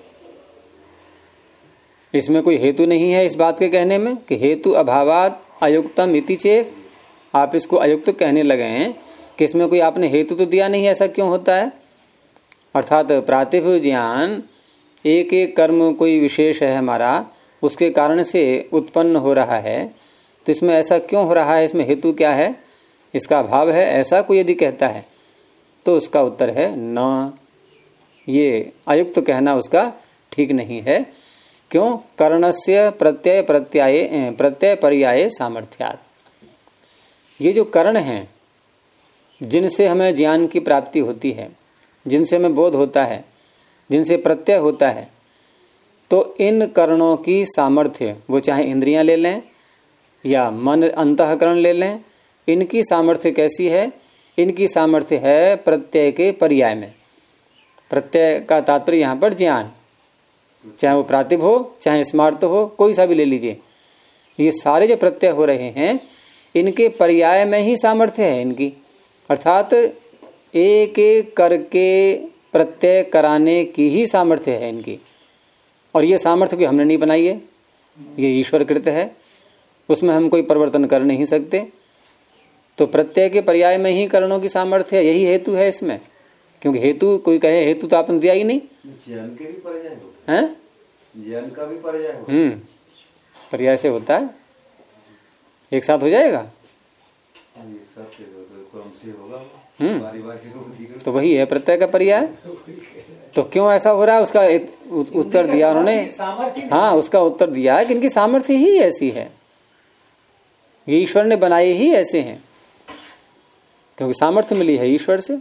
इसमें कोई हेतु नहीं है इस बात के कहने में कि हेतु अभावात अयुक्तम इति चेत, आप इसको अयुक्त कहने लगे हैं कि इसमें कोई आपने हेतु तो दिया नहीं, ऐसा क्यों होता है? अर्थात प्रातिभ ज्ञान एक एक कर्म कोई विशेष है हमारा, उसके कारण से उत्पन्न हो रहा है, तो इसमें ऐसा क्यों हो रहा है, इसमें हेतु क्या है, इसका अभाव है, ऐसा कोई यदि कहता है तो उसका उत्तर है न, ये अयुक्त कहना उसका ठीक नहीं है। क्यों? करणस्य प्रत्यय पर्याय सामर्थ्यात्, ये जो करण हैं जिनसे हमें ज्ञान की प्राप्ति होती है, जिनसे हमें बोध होता है, जिनसे प्रत्यय होता है, तो इन करणों की सामर्थ्य, वो चाहे इंद्रियां ले लें या मन अंतःकरण ले लें, इनकी सामर्थ्य कैसी है? इनकी सामर्थ्य है प्रत्यय के पर्याय में। प्रत्यय का तात्पर्य यहाँ पर ज्ञान, चाहे वो प्रातिभ हो चाहे स्मार्त हो, कोई सा भी ले लीजिए, ये सारे जो प्रत्यय हो रहे हैं इनके पर्याय में ही सामर्थ्य है इनकी। अर्थात एक एक करके प्रत्यय कराने की ही सामर्थ्य है इनकी, और ये सामर्थ्य कोई हमने नहीं बनाई है, ये ईश्वर कृत है, उसमें हम कोई परिवर्तन कर नहीं सकते। तो प्रत्यय के पर्याय में ही करणों की सामर्थ्य है, यही हेतु है इसमें। क्योंकि हेतु कोई कहे हेतु तो आपने दिया ही नहीं, ज्ञान के भी पर्याय है, ज्ञान का भी पर्याय होता, पर्याय से होता है, एक साथ हो जाएगा, एक साथ क्रम से होगा, तो वही है प्रत्यय का पर्याय। तो क्यों ऐसा हो रहा है उसका उत्तर दिया उन्होंने, हाँ उसका उत्तर दिया है कि इनकी सामर्थ्य ही ऐसी है, ये ईश्वर ने बनाए ही ऐसे हैं, क्योंकि सामर्थ्य मिली है ईश्वर से।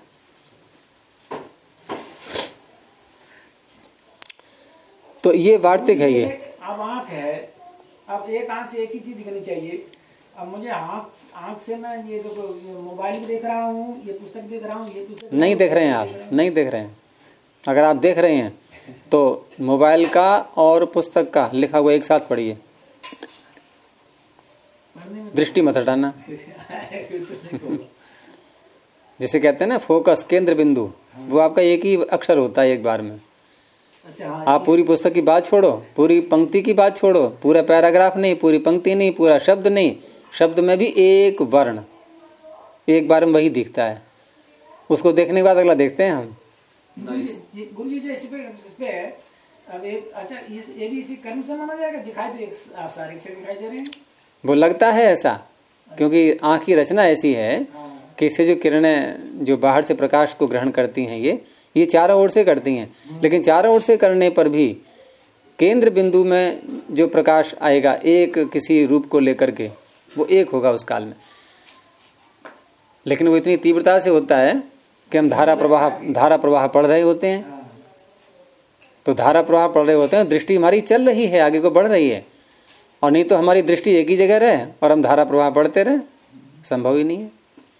तो ये वार्तिक है ये। अब आंख है, अब एक आंख से एक ही चीज दिखनी चाहिए। अब मुझे आंख से मैं ये मोबाइल भी देख रहा हूँ, ये पुस्तक देख रहा हूँ, ये पुस्तक नहीं देख रहे हैं, आप नहीं देख रहे हैं। अगर आप देख रहे हैं तो मोबाइल का और पुस्तक का लिखा हुआ एक साथ पढ़िए, दृष्टि मत हटाना। जिसे कहते हैं ना फोकस, केंद्र बिंदु, वो आपका एक ही अक्षर होता है एक बार में। आप पूरी पुस्तक की बात छोड़ो, पूरी पंक्ति की बात छोड़ो, पूरा पैराग्राफ नहीं, पूरी पंक्ति नहीं, पूरा शब्द नहीं, शब्द में भी एक वर्ण एक बार में वही दिखता है, उसको देखने के बाद अगला देखते हैं हम। गुरु जी इस पे अब एक अच्छा ये भी इसी कर्म से माना जाएगा, दिखाई दे सारे अक्षर दिखाई दे रहे हैं, वो लगता है ऐसा, क्योंकि आंख की रचना ऐसी है कि इससे जो किरणें जो बाहर से प्रकाश को ग्रहण करती हैं ये चारों ओर से करती हैं, लेकिन चारों ओर से करने पर भी केंद्र बिंदु में जो प्रकाश आएगा एक किसी रूप को लेकर के, वो एक होगा उस काल में। लेकिन वो इतनी तीव्रता से होता है कि हम धारा प्रवाह पढ़ रहे होते हैं, तो धारा प्रवाह पढ़ रहे होते हैं, दृष्टि हमारी चल रही है, आगे को बढ़ रही है, और नहीं तो हमारी दृष्टि एक ही जगह रहे और हम धारा प्रवाह पढ़ते रहे, संभव ही नहीं है।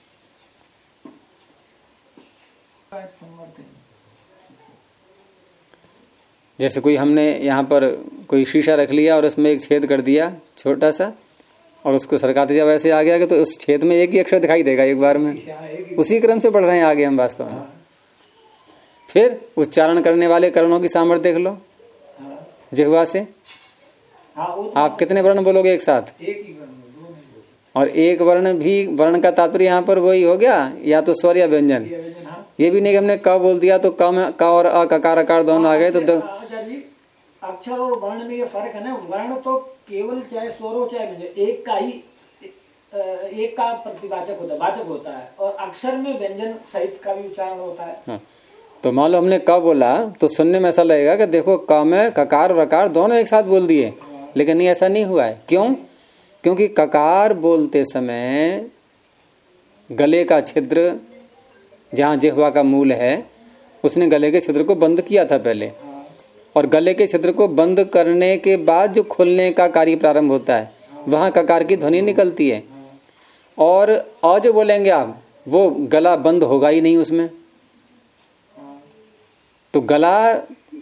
जैसे कोई हमने यहाँ पर कोई शीशा रख लिया और उसमें एक छेद कर दिया छोटा सा, और उसको सरकाते जब ऐसे आ गया कि तो उस छेद में एक ही अक्षर दिखाई देगा एक बार में, उसी क्रम से बढ़ रहे हैं आगे हम वास्तव में। फिर उच्चारण करने वाले करणों की सामर्थ्य देख लो, जिह्वा से आप कितने वर्ण बोलोगे एक साथ, और एक वर्ण भी, वर्ण का तात्पर्य यहाँ पर वही हो गया, या तो स्वर या व्यंजन। ये भी नहीं कि हमने क बोल दिया तो क में क और अ ककार अकार दोनों आ गए, तो अक्षर और वर्ण में ये फर्क है ना, वर्ण तो केवल चाहे स्वर हो चाहे व्यंजन एक का ही एक का प्रतिवाचक होता है, वाचक होता है, और अक्षर में व्यंजन सहित का भी उच्चारण होता है। हाँ। तो मान लो हमने क बोला तो सुनने में ऐसा लगेगा कि देखो क में ककार वकार दोनों एक साथ बोल दिए, लेकिन नहीं, ऐसा नहीं हुआ है। क्यों? क्योंकि ककार बोलते समय गले का छिद्र, जहाँ जिह्वा का मूल है, उसने गले के छिद्र को बंद किया था पहले, और गले के छिद्र को बंद करने के बाद जो खुलने का कार्य प्रारंभ होता है, वहां ककार की ध्वनि निकलती है। और अ जो बोलेंगे आप, वो गला बंद होगा ही नहीं उसमें, तो गला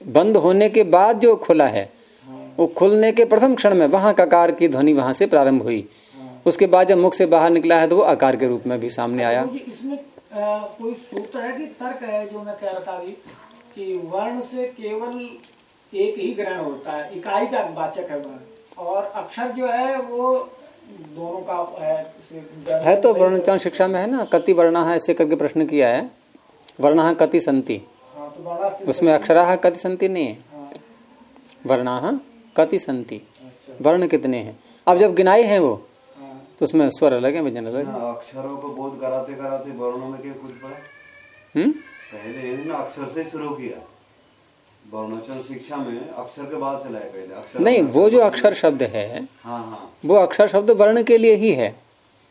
बंद होने के बाद जो खुला है, वो खुलने के प्रथम क्षण में वहां ककार की ध्वनि वहां से प्रारंभ हुई। उसके बाद जब मुख से बाहर निकला है तो वो आकार के रूप में भी सामने आया। इसमें कोई सूत्र है कि तर्क है जो मैं कह रहा था अभी कि वर्ण से केवल एक ही ग्रहण होता है, इकाई का वाचक है वर्ण, और अक्षर जो है वो दोनों का है। तो वर्णचरण शिक्षा में है ना, कति वर्णा है ऐसे करके प्रश्न किया है। वर्णा कति संति, उसमें अक्षरा कति संति नहीं है, वर्णा कति संति, वर्ण कितने हैं। अब जब गिनाई है वो तो उसमें स्वर अलग है, व्यंजन अलग है। अक्षरों को बोध कराते कराते वर्णों में क्या कुछ पड़ा? पहले ना अक्षर से शुरू किया, वर्णोच्चारण शिक्षा में अक्षर के बाद चलाया पहले अक्षर नहीं। वो जो अक्षर शब्द है, वो अक्षर शब्द वर्ण के लिए ही है,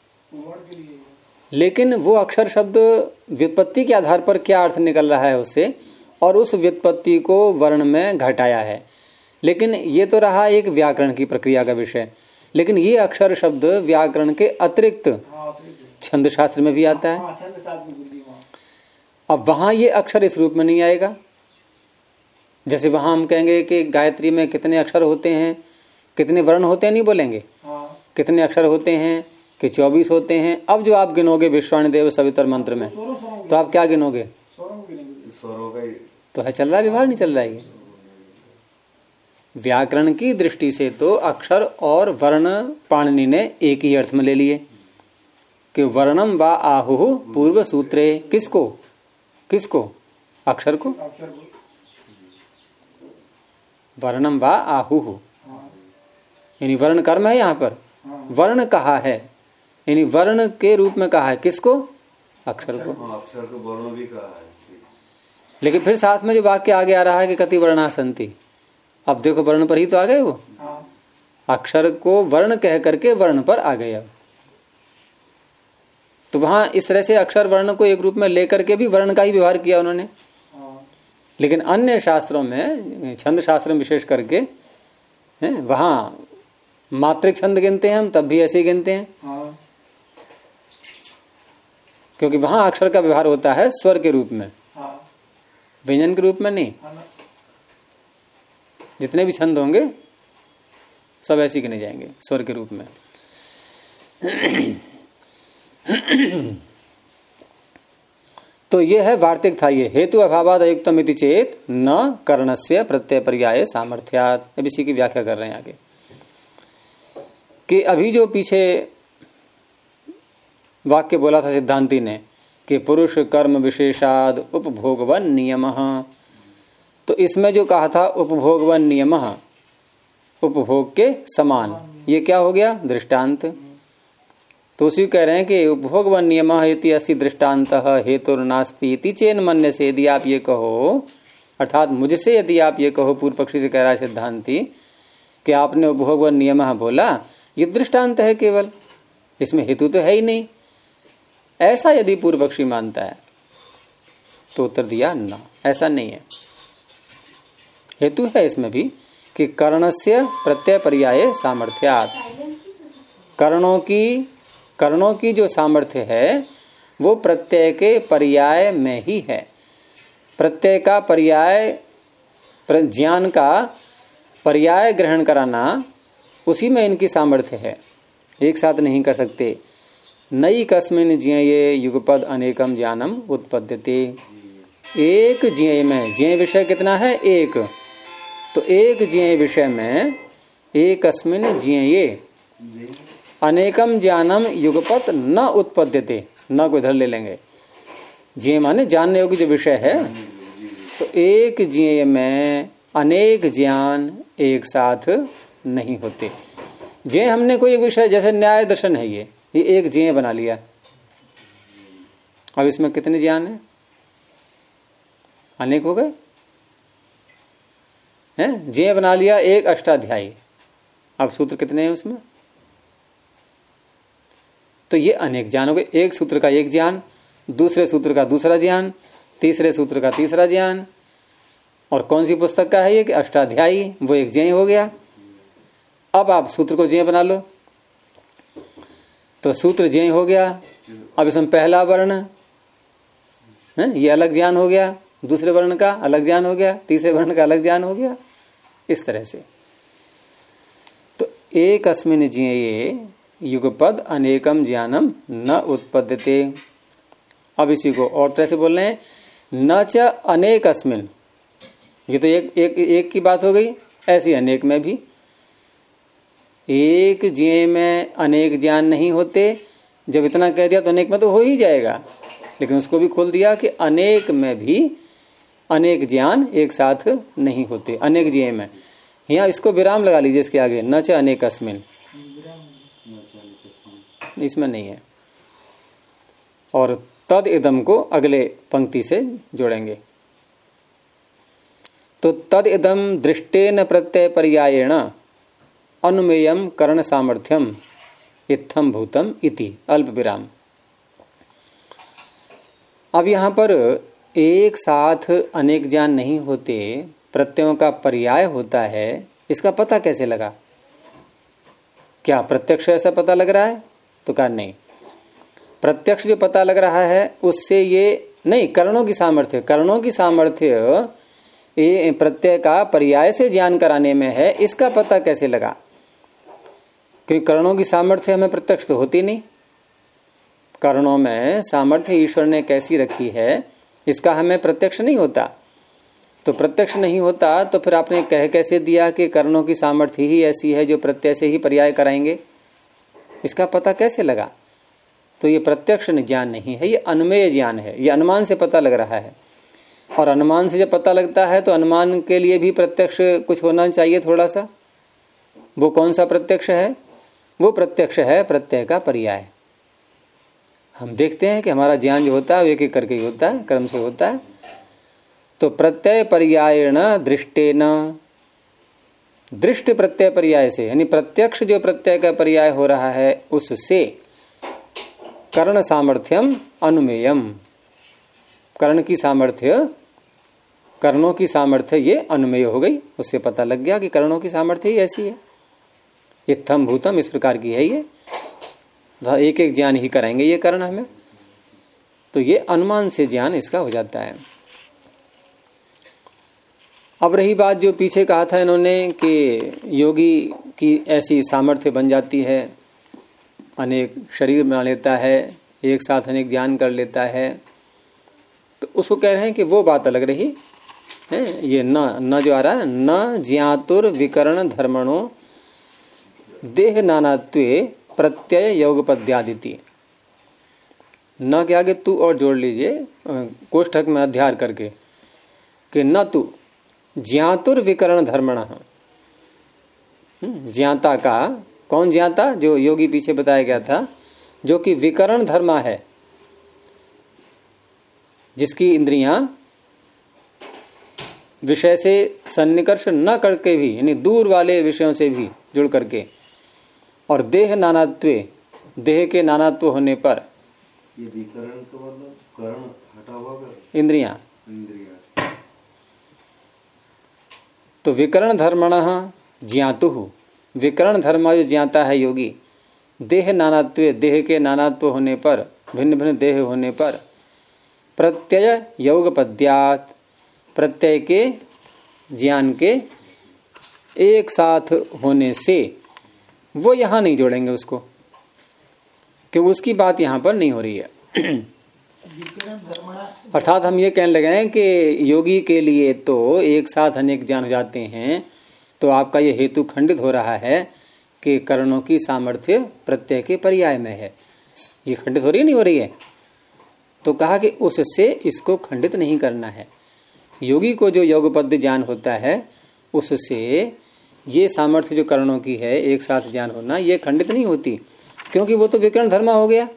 लेकिन वो अक्षर शब्द व्युत्पत्ति के आधार पर क्या अर्थ निकल रहा है उससे, और उस व्युत्पत्ति को वर्ण में घटाया है। लेकिन ये तो रहा एक व्याकरण की प्रक्रिया का विषय, लेकिन ये अक्षर शब्द व्याकरण के अतिरिक्त छंद शास्त्र में भी आता है। अब वहां ये अक्षर इस रूप में नहीं आएगा। जैसे वहां हम कहेंगे कि गायत्री में कितने अक्षर होते हैं, कितने वर्ण होते हैं, नहीं बोलेंगे कितने अक्षर होते हैं कि 24 होते हैं। अब जो आप गिनोगे विश्वाणी देव सवितर मंत्र में, तो आप क्या गिनोगे? तो है चल रहा है व्यवहार, नहीं चल रहा है। व्याकरण की दृष्टि से तो अक्षर और वर्ण पाणिनि ने एक ही अर्थ में ले लिए कि वर्णम वा आहु पूर्व सूत्रे। किसको किसको? अक्षर को। वर्णम वा आहु, यानी वर्ण कर्म है यहाँ पर, वर्ण कहा है, यानी वर्ण के रूप में कहा है। किसको? अक्षर को। अक्षर को वर्ण भी कहा है। लेकिन फिर साथ में जो वाक्य आगे आ रहा है कि कति वर्णा संति, अब देखो वर्ण पर ही तो आ गए वो। अक्षर को वर्ण कह करके वर्ण पर आ गए। अब तो वहां इस तरह से अक्षर वर्ण को एक रूप में लेकर के भी वर्ण का ही व्यवहार किया उन्होंने। लेकिन अन्य शास्त्रों में, छंद शास्त्र में विशेष करके, वहां मात्रिक छंद गिनते हैं हम, तब भी ऐसे ही गिनते हैं, क्योंकि वहां अक्षर का व्यवहार होता है स्वर के रूप में, व्यंजन के रूप में नहीं। जितने भी छंद होंगे सब ऐसे गिने जाएंगे स्वर के रूप में। तो ये है वार्तिक था। ये हेतु अभावाद अयुक्तम इति चेत न कर्णस्य प्रत्यय पर्याय सामर्थ्यात्। अब इसी की व्याख्या कर रहे हैं आगे कि अभी जो पीछे वाक्य बोला था सिद्धांति ने कि पुरुष कर्म विशेषाद उपभोगवन नियमः, तो इसमें जो कहा था उपभोगवन नियमः, उपभोग के समान, ये क्या हो गया? दृष्टांत। तो उसी कह रहे हैं कि उपभोगवन नियमः इति अस्ति दृष्टान्तः हेतुर्नास्ति इति चेन मन्य से, यदि आप ये कहो, अर्थात मुझसे यदि आप ये कहो, पूर्व पक्षी से कह रहा है सिद्धांति कि आपने उपभोगवन नियमः बोला, ये दृष्टांत है केवल, इसमें हेतु तो है ही नहीं। ऐसा यदि पूर्व पक्षी मानता है तो उत्तर दिया ना, ऐसा नहीं है। हेतु है इसमें भी कि कर्णस्य प्रत्यय पर्याय सामर्थ्यात्, कर्णों की जो सामर्थ्य है वो प्रत्यय के पर्याय में ही है। प्रत्यय का पर्याय, ज्ञान का पर्याय ग्रहण कराना, उसी में इनकी सामर्थ्य है, एक साथ नहीं कर सकते। नई कस्मिन ज्ञेये युगपद अनेकम ज्ञानम उत्पद्यते। एक ज्ञेय में, ज्ञेय विषय कितना है? एक। तो एक ज्ञेय विषय में एकस्मिन ज्ञेये अनेकम ज्ञानम युगपत न उत्पद्यते। न को इधर ले लेंगे, ज्ञेय माने जानने योग्य जो विषय है। तो एक ज्ञेय में अनेक ज्ञान एक साथ नहीं होते। ज्ञेय हमने कोई विषय, जैसे न्याय दर्शन है, ये एक ज्ञेय बना लिया। अब इसमें कितने ज्ञान है? अनेक हो गए हैं। ज्ञेय बना लिया एक अष्टाध्यायी। अब सूत्र कितने हैं उसमें? तो ये अनेक ज्ञान हो गए। एक सूत्र का एक ज्ञान, दूसरे सूत्र का दूसरा ज्ञान, तीसरे सूत्र का तीसरा ज्ञान। और कौन सी पुस्तक का है ये? कि अष्टाध्यायी, वो एक ज्ञेय हो गया। अब आप सूत्र को ज्ञेय बना लो, तो सूत्र ज्ञेय हो गया। अब इसमें पहला वर्ण है, ये अलग ज्ञान हो गया, दूसरे वर्ण का अलग ज्ञान हो गया, तीसरे वर्ण का अलग ज्ञान हो गया, इस तरह से। तो एक अस्मिन् ज्ञेये युगपद अनेकम ज्ञानम न उत्पद्यते। अब इसी को और तरह से बोल रहे हैं, न च अनेक अस्मिन्, ये तो एक की बात हो गई, ऐसी अनेक में भी। एक ज्ञेय में अनेक ज्ञान नहीं होते, जब इतना कह दिया तो अनेक में तो हो ही जाएगा, लेकिन उसको भी खोल दिया कि अनेक में भी अनेक ज्ञान एक साथ नहीं होते, अनेक ज्ञेय में। यहाँ इसको विराम लगा लीजिए इसके आगे, न च अनेक अस्मिन्, इसमें नहीं है। और तद इदम को अगले पंक्ति से जोड़ेंगे। तो तद इदम दृष्टेन प्रत्यय पर्यायेण अनुमेयम करण सामर्थ्यम इत्थम भूतम इति अल्प विराम। अब यहां पर एक साथ अनेक ज्ञान नहीं होते, प्रत्ययों का पर्याय होता है, इसका पता कैसे लगा? क्या प्रत्यक्ष ऐसा पता लग रहा है? तो कहा नहीं, प्रत्यक्ष जो पता लग रहा है उससे ये नहीं, करणों की सामर्थ्य, करणों की सामर्थ्य ये प्रत्यय का पर्याय से ज्ञान कराने में है, इसका पता कैसे लगा? क्योंकि करणों की सामर्थ्य हमें प्रत्यक्ष तो होती नहीं। करणों में सामर्थ्य ईश्वर ने कैसी रखी है, इसका हमें प्रत्यक्ष नहीं होता। तो प्रत्यक्ष नहीं होता तो फिर आपने कह कैसे दिया कि करणों की सामर्थ्य ही ऐसी है जो प्रत्यय से ही पर्याय कराएंगे? इसका पता कैसे लगा? तो ये प्रत्यक्ष ज्ञान नहीं है, ये अनुमेय ज्ञान है, ये अनुमान से पता लग रहा है। और अनुमान से जब पता लगता है तो अनुमान के लिए भी प्रत्यक्ष कुछ होना चाहिए थोड़ा सा। वो कौन सा प्रत्यक्ष है? वो प्रत्यक्ष है प्रत्यय का पर्याय। हम देखते हैं कि हमारा ज्ञान जो होता है वो एक एक करके ही होता है, क्रम से होता है। तो प्रत्यय पर्यायेण दृष्टेन, दृष्ट प्रत्यय पर्याय से, यानी प्रत्यक्ष जो प्रत्यय का पर्याय हो रहा है उससे कर्ण सामर्थ्यम अनुमेयम, कर्ण की सामर्थ्य, कर्णों की सामर्थ्य ये अनुमेय हो गई, उससे पता लग गया कि कर्णों की सामर्थ्य ही ऐसी है, इत्थम भूतम, इस प्रकार की है ये, एक एक ज्ञान ही कराएंगे ये कर्ण हमें। तो ये अनुमान से ज्ञान इसका हो जाता है। अब रही बात जो पीछे कहा था इन्होंने कि योगी की ऐसी सामर्थ्य बन जाती है, अनेक शरीर बना लेता है, एक साथ अनेक ज्ञान कर लेता है, तो उसको कह रहे हैं कि वो बात अलग रही है। ये न जो आ रहा है, न ज्ञातुर विकरण धर्मणो देह नानात्वे प्रत्यय योगपद्यादिति, न के आगे तू और जोड़ लीजिए कोष्ठक में अध्यार करके कि न तू ज्ञातुर विकरण धर्मण, ज्ञाता का, कौन ज्ञाता? जो योगी पीछे बताया गया था, जो कि विकरण धर्मा है, जिसकी इंद्रियां विषय से सन्निकर्ष न करके भी, यानी दूर वाले विषयों से भी जुड़ करके, और देह नानात्वे, देह के नानात्व होने पर, ये विकरण का मतलब करण हटा हुआ, इंद्रियां, तो विकरण धर्मणः ज्ञातुः, विकरण धर्म जो ज्ञाता है योगी, देह नानात्वे, देह के नानात्व होने पर, भिन्न भिन्न देह होने पर, प्रत्यय योगपद्यात्, प्रत्यय के ज्ञान के एक साथ होने से, वो यहां नहीं जोड़ेंगे उसको, कि उसकी बात यहां पर नहीं हो रही है। अर्थात हम ये कहने लगे हैं कि योगी के लिए तो एक साथ अनेक ज्ञान हो जाते हैं, तो आपका ये हेतु खंडित हो रहा है कि कर्णों की सामर्थ्य प्रत्यय के पर्याय में है। ये खंडित हो रही है, नहीं हो रही है? तो कहा कि उससे इसको खंडित नहीं करना है। योगी को जो योगपद्य ज्ञान होता है उससे ये सामर्थ्य जो कर्णों की है एक साथ ज्ञान होना, ये खंडित नहीं होती, क्योंकि वो तो विकर्ण धर्मा हो गया,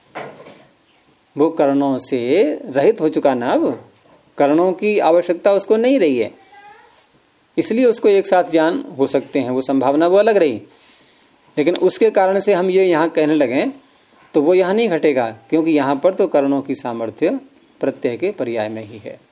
वो कर्णों से रहित हो चुका ना, अब कर्णों की आवश्यकता उसको नहीं रही है, इसलिए उसको एक साथ ज्ञान हो सकते हैं, वो संभावना वो अलग रही। लेकिन उसके कारण से हम ये यहाँ कहने लगे तो वो यहाँ नहीं घटेगा, क्योंकि यहाँ पर तो कर्णों की सामर्थ्य प्रत्यय के पर्याय में ही है।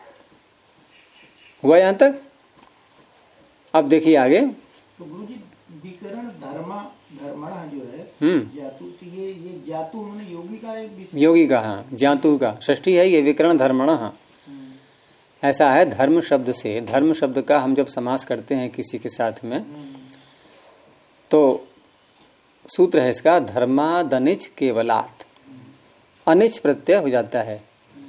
हुआ यहाँ तक? अब देखिए आगे। तो गुरुजी विकरण धर्मणा जो है जातु, तो ये जातु मैंने योगी का एक, योगी का, हाँ, जातु का षष्ठी है ये, विकरण धर्मणा। ऐसा है धर्म शब्द से। धर्म शब्द का हम जब समास करते हैं किसी के साथ में, तो सूत्र है इसका धर्मादनिच केवलात्, अनिच प्रत्यय हो जाता है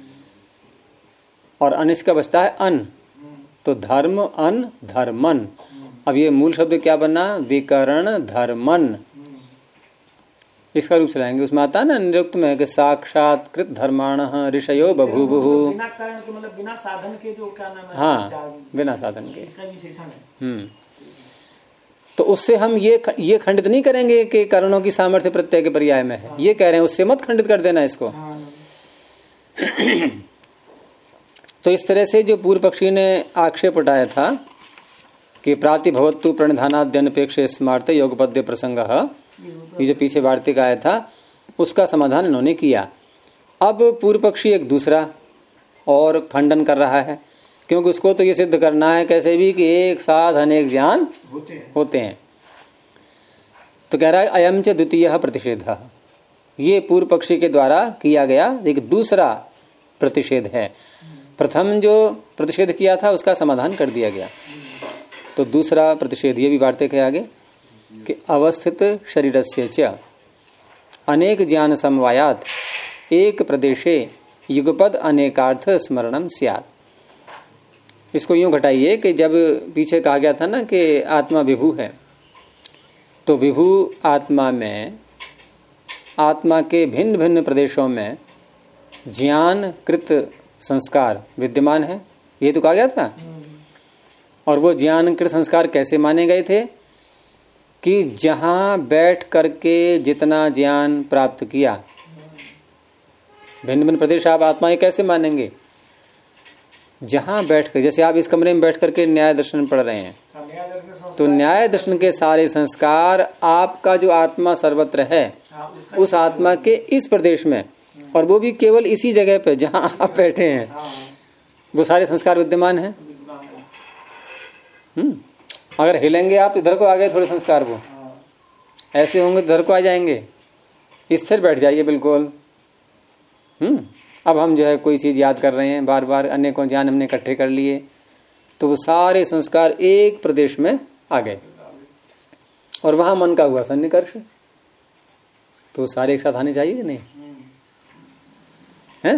और अनिच का बचता है अन, तो धर्म अन धर्मन। अब ये मूल शब्द क्या बना, विकरण धर्मन, इसका रूप चलाएंगे। उसमें आता है ना निरुक्त में कि साक्षात कृत धर्माण ऋषयो बभूवुः, बिना कारण के मतलब बिना साधन के जो क्या नाम है, हाँ बिना साधन के, इसका विशेषण है। तो उससे हम ये खंडित नहीं करेंगे कि कारणों की सामर्थ्य प्रत्यय के पर्याय में है, ये कह रहे हैं, उससे मत खंडित कर देना इसको। तो इस तरह से जो पूर्व पक्षी ने आक्षेप उठाया था कि प्रातिभवत्तु प्रणिधानाद्यनपेक्ष स्मार्त योगपद्य प्रसंग, ये जो पीछे वार्तिक आया था उसका समाधान इन्होंने किया। अब पूर्व पक्षी एक दूसरा और खंडन कर रहा है, क्योंकि उसको तो ये सिद्ध करना है कैसे भी कि एक साथ अनेक ज्ञान होते हैं। तो कह रहा है अयम च द्वितीय प्रतिषेध, ये पूर्व पक्षी के द्वारा किया गया एक दूसरा प्रतिषेध है। प्रथम जो प्रतिषेध किया था उसका समाधान कर दिया गया, तो दूसरा प्रतिषेध ये भी वार्तिक है आगे कि अवस्थित शरीरस्य च अनेक ज्ञान समवायात एक प्रदेशे युगपद अनेकार्थ स्मरणम स्यात्। इसको यूं घटाइए कि जब पीछे कहा गया था ना कि आत्मा विभू है, तो विभू आत्मा में आत्मा के भिन्न भिन्न प्रदेशों में ज्ञान कृत संस्कार विद्यमान है, ये तो कहा गया था। और वो ज्ञान कृत संस्कार कैसे माने गए थे कि जहां बैठ करके जितना ज्ञान प्राप्त किया, भिन्न भिन्न प्रदेश आप आत्माएं कैसे मानेंगे, जहां बैठकर, जैसे आप इस कमरे में बैठ करके न्याय दर्शन पढ़ रहे हैं, तो न्याय दर्शन के सारे संस्कार आपका जो आत्मा सर्वत्र है उस आत्मा के इस प्रदेश में, और वो भी केवल इसी जगह पे जहां आप बैठे हैं, वो सारे संस्कार विद्यमान हैं। अगर हिलेंगे आप इधर को आ गए थोड़े संस्कार, वो ऐसे होंगे इधर को आ जाएंगे, स्थिर बैठ जाइए बिल्कुल। अब हम जो है कोई चीज याद कर रहे हैं, बार बार अनेकों ज्ञान हमने इकट्ठे कर लिए, तो वो सारे संस्कार एक प्रदेश में आ गए और वहां मन का हुआ सन्निकर्ष, तो सारे एक साथ आने चाहिए कि नहीं है?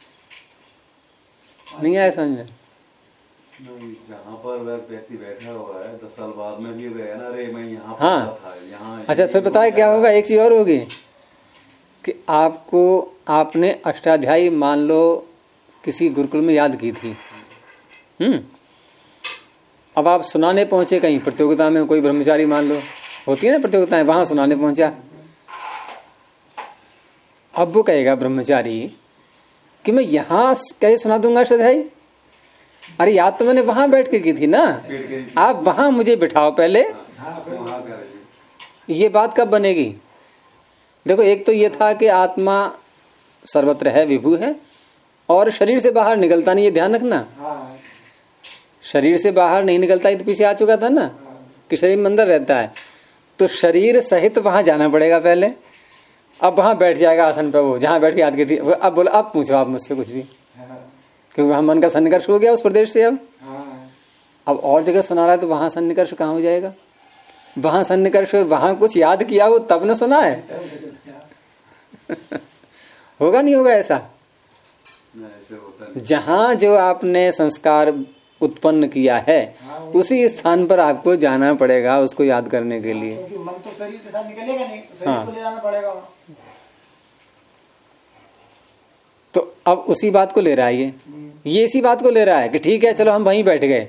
नहीं आया समझ में? जहाँ पर वह व्यक्ति बैठा हुआ है 10 साल बाद में भी गया ना, अरे मैं यहाँ था यहाँ। अच्छा फिर बताए क्या होगा, एक चीज और होगी कि आपने अष्टाध्यायी मान लो किसी गुरुकुल में याद की थी, अब आप सुनाने पहुंचे कहीं प्रतियोगिता में, कोई ब्रह्मचारी मान लो होती है ना प्रतियोगिताएं, वहां सुनाने पहुंचा। अब वो कहेगा ब्रह्मचारी कि मैं यहां कैसे सुना दूंगा अष्टाध्यायी, अरे याद तो मैंने वहां बैठ के की थी ना, आप वहां मुझे बिठाओ पहले। ये बात कब बनेगी? देखो एक तो ये था कि आत्मा सर्वत्र है, विभू है, और शरीर से बाहर निकलता नहीं, ये ध्यान रखना। शरीर से बाहर नहीं निकलता, ये तो पीछे आ चुका था ना कि शरीर में अंदर रहता है, तो शरीर सहित वहां जाना पड़ेगा पहले। अब वहां बैठ जाएगा आसन पे, वो जहां बैठ के याद की थी। अब बोला अब पूछो आप मुझसे कुछ भी, क्योंकि वहां मन का सन्निकर्ष हो गया उस प्रदेश से। अब और जगह सुना रहा है तो वहां सन्निकर्ष कहाँ हो जाएगा? वहां सन्निकर्ष, वहां कुछ याद किया हो तब न सुना है। होगा नहीं होगा ऐसा? जहां जो आपने संस्कार उत्पन्न किया है उसी स्थान पर आपको जाना पड़ेगा उसको याद करने के लिए। मन तो शरीर के साथ निकलेगा नहीं, तो शरीर को ले जाना पड़ेगा। तो अब उसी बात को ले रहा है ये इसी बात को ले रहा है कि ठीक है चलो हम वहीं बैठ गए,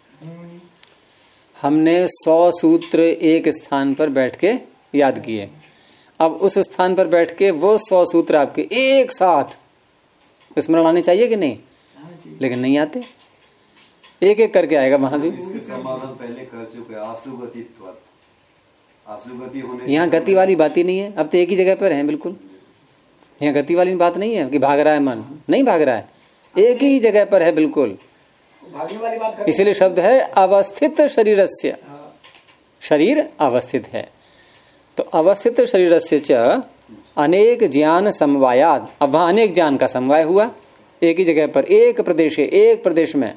हमने 100 सूत्र एक स्थान पर बैठ के याद किए। अब उस स्थान पर बैठ के वो 100 सूत्र आपके एक साथ स्मरण आने चाहिए कि नहीं? लेकिन नहीं आते, एक एक करके आएगा वहां भी। समाधान पहले कर चुके, आसुगति होने, यहाँ गति वाली बात ही नहीं है। अब तो एक ही जगह पर है बिल्कुल, यहाँ गति वाली बात नहीं है कि भाग रहा है मन, नहीं भाग रहा है, एक ही जगह पर है बिल्कुल। इसीलिए शब्द है अवस्थित शरीरस्य, शरीर अवस्थित है। तो अवस्थित शरीरस्य च अनेक ज्ञान समवायात, अब वहां अनेक ज्ञान का समवाय हुआ, एक ही जगह पर, एक प्रदेश में,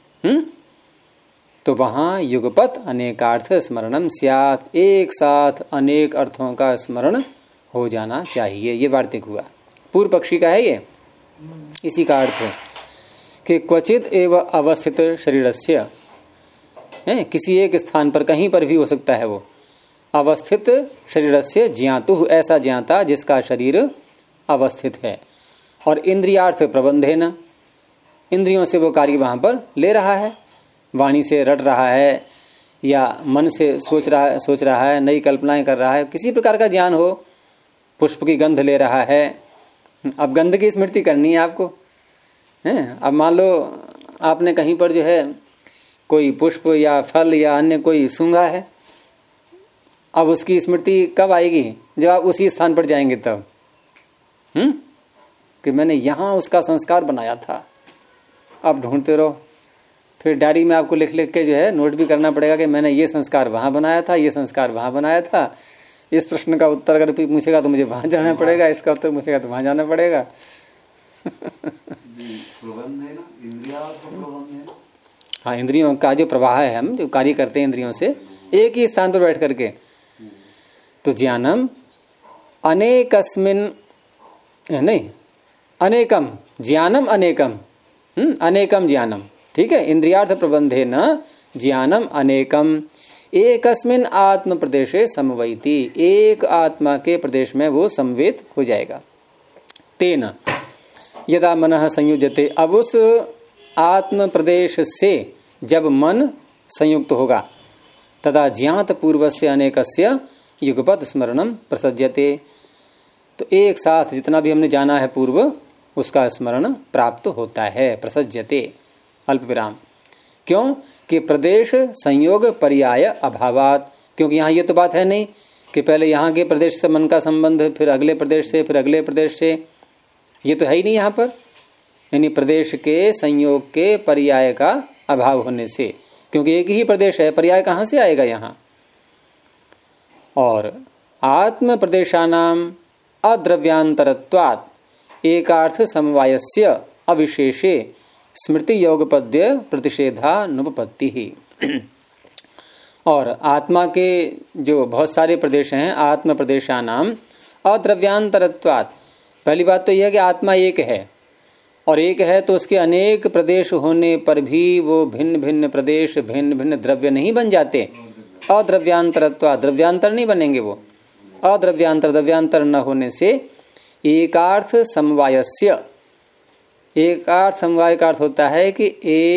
तो वहां युगपत अनेकार्थ स्मरणम स्यात्, एक साथ अनेक अर्थों का स्मरण हो जाना चाहिए। ये वार्तिक हुआ, पूर्व पक्षी का है ये। इसी का अर्थ है कि क्वचित एवं अवस्थित शरीरस्य, किसी एक स्थान पर कहीं पर भी हो सकता है वो, अवस्थित शरीरस्य ज्ञातु, ऐसा ज्ञाता जिसका शरीर अवस्थित है, और इंद्रियार्थ प्रबंधेन, इंद्रियों से वो कार्य वहां पर ले रहा है, वाणी से रट रहा है या मन से सोच रहा है, नई कल्पनाएं कर रहा है, किसी प्रकार का ज्ञान हो, पुष्प की गंध ले रहा है। अब गंध की स्मृति करनी है आपको, है? अब मान लो आपने कहीं पर जो है कोई पुष्प या फल या अन्य कोई सूंघा है, अब उसकी स्मृति कब आएगी? जब आप उसी स्थान पर जाएंगे तब, कि मैंने यहां उसका संस्कार बनाया था। अब ढूंढते रहो, फिर डायरी में आपको लिख लिख के जो है नोट भी करना पड़ेगा कि मैंने ये संस्कार वहां बनाया था, ये संस्कार वहां बनाया था। इस प्रश्न का उत्तर अगर पूछेगा तो मुझे वहां जाना पड़ेगा, इसका उत्तर पूछेगा तो वहां जाना पड़ेगा। हाँ, इंद्रियों का जो प्रवाह है, हम जो कार्य करते हैं इंद्रियों से एक ही स्थान पर बैठ करके, तो ज्ञानम अनेकस्मिन, नहीं अनेकम ज्ञानम, अनेकम ज्ञानम, ठीक है। इंद्रियार्थ प्रबंधे न ज्ञानम अनेकम, एकस्मिन आत्म प्रदेशे समवैति, एक आत्मा के प्रदेश में वो समवेत हो जाएगा। तेन यदा मनः संयुज्यते, अब उस आत्म प्रदेश से जब मन संयुक्त होगा, तदा ज्ञात पूर्वस्य अनेकस्य युगपत स्मरणम प्रसज्यते, तो एक साथ जितना भी हमने जाना है पूर्व, उसका स्मरण प्राप्त होता है। प्रसज्यते अल्प विराम, क्यों कि प्रदेश संयोग पर्याय अभावात, क्योंकि यहाँ ये तो बात है नहीं कि पहले यहाँ के प्रदेश से मन का संबंध, फिर अगले प्रदेश से, फिर अगले प्रदेश से, ये तो है ही नहीं यहाँ पर। यानी प्रदेश के संयोग के पर्याय का अभाव होने से, क्योंकि एक ही प्रदेश है, पर्याय कहाँ से आएगा यहाँ। और आत्म प्रदेशानाम अद्रव्यांतरत्वात् एकार्थ समवायस्य अविशेषे स्मृति योगपद्य प्रतिषेधानुपपत्ति ही। और आत्मा के जो बहुत सारे प्रदेश हैं, आत्म प्रदेशानाम अद्रव्यांतरत्वात्, पहली बात तो यह है कि आत्मा एक है, और एक है तो उसके अनेक प्रदेश होने पर भी वो भिन्न भिन्न प्रदेश, भिन्न भिन्न द्रव्य नहीं बन जाते। अद्रव्यांतरत्वात्, द्रव्यांतर नहीं बनेंगे वो, अद्रव्यांतर, द्रव्यांतर न होने से एकार्थ समवायस्य, एकार्थ समवाय का अर्थ होता है कि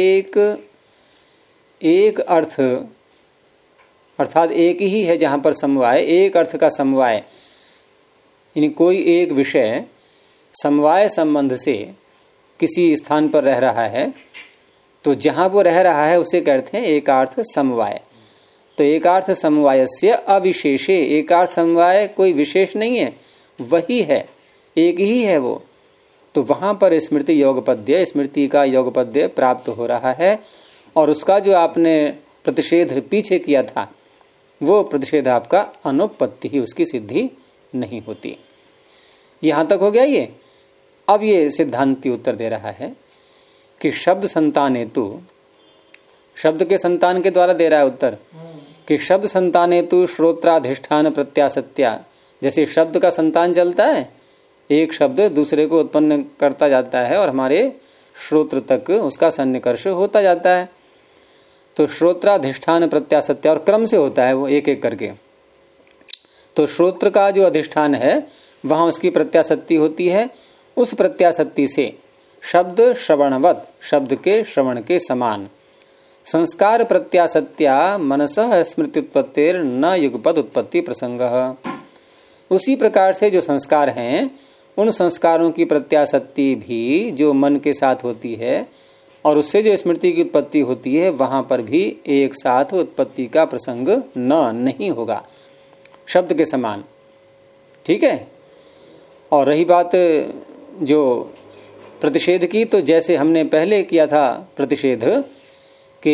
एक अर्थ, अर्थात एक ही है जहां पर समवाय, एक अर्थ का समवाय, यानी कोई एक विषय समवाय संबंध से किसी स्थान पर रह रहा है, तो जहां वो रह रहा है उसे कहते हैं एकार्थ समवाय। तो एकार्थ समवायस्य अविशेषे, एकार्थ समवाय कोई विशेष नहीं है, वही है, एक ही है वो, तो वहां पर स्मृति योगपद्य, स्मृति का योगपद्य प्राप्त हो रहा है। और उसका जो आपने प्रतिषेध पीछे किया था, वो प्रतिषेध आपका अनुपपत्ति ही, उसकी सिद्धि नहीं होती। यहां तक हो गया ये। अब ये सिद्धांति उत्तर दे रहा है कि शब्द संतानेतु, शब्द के संतान के द्वारा दे रहा है उत्तर कि शब्द संतानेतु श्रोत्राधिष्ठान प्रत्यासत्या, जैसे शब्द का संतान चलता है, एक शब्द दूसरे को उत्पन्न करता जाता है और हमारे श्रोत्र तक उसका सन्निकर्ष होता जाता है, तो श्रोत्राधिष्ठान प्रत्यासत्या, और क्रम से होता है वो एक एक करके। तो श्रोत्र का जो अधिष्ठान है वहां उसकी प्रत्यासत्ति होती है, उस प्रत्यासत्ति से शब्द श्रवणवत, शब्द के श्रवण के समान, संस्कार प्रत्यासत्या मनसः स्मृति उत्पत्तिर न युगपद उत्पत्ति प्रसंगः, उसी प्रकार से जो संस्कार हैं उन संस्कारों की प्रत्यासत्ति भी जो मन के साथ होती है और उससे जो स्मृति की उत्पत्ति होती है, वहां पर भी एक साथ उत्पत्ति का प्रसंग नहीं होगा, शब्द के समान। ठीक है। और रही बात जो प्रतिषेध की, तो जैसे हमने पहले किया था प्रतिषेध के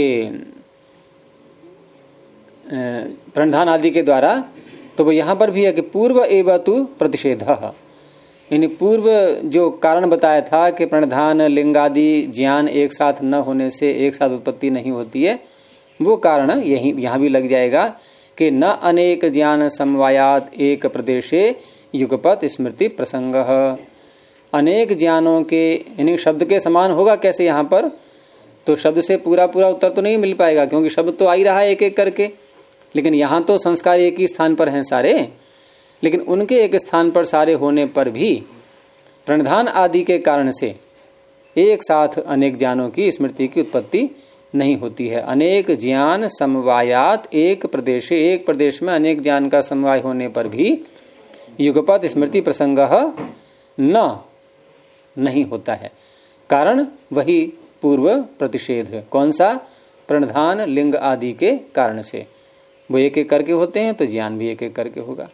प्रणधान आदि के द्वारा, तो वो यहां पर भी है कि पूर्व एव तु प्रतिषेध, यानी पूर्व जो कारण बताया था कि प्रणधान लिंगादि ज्ञान एक साथ न होने से एक साथ उत्पत्ति नहीं होती है, वो कारण यही यहाँ भी लग जाएगा कि न अनेक ज्ञान समवायात एक प्रदेशे युगपत स्मृति प्रसंग। अनेक ज्ञानों के यानी शब्द के समान होगा कैसे यहाँ पर, तो शब्द से पूरा पूरा उत्तर तो नहीं मिल पाएगा क्योंकि शब्द तो आ ही रहा है एक एक करके, लेकिन यहाँ तो संस्कार एक ही स्थान पर हैं सारे, लेकिन उनके एक स्थान पर सारे होने पर भी प्रणधान आदि के कारण से एक साथ अनेक ज्ञानों की स्मृति की उत्पत्ति नहीं होती है। अनेक ज्ञान समवायात एक प्रदेश में अनेक ज्ञान का समवाय होने पर भी युगपत स्मृति प्रसंग नहीं होता है। कारण वही पूर्व प्रतिषेध है। कौन सा? प्रणधान लिंग आदि के कारण से वो एक एक करके होते हैं तो ज्ञान भी एक एक करके होगा।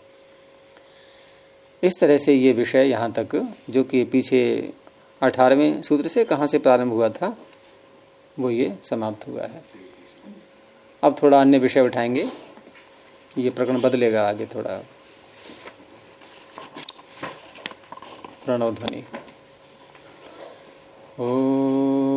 इस तरह से ये विषय यहाँ तक जो कि पीछे 18वें सूत्र से कहाँ से प्रारंभ हुआ था वो ये समाप्त हुआ है। अब थोड़ा अन्य विषय उठाएंगे, ये प्रकरण बदलेगा आगे थोड़ा। प्रणव ध्वनि। ओ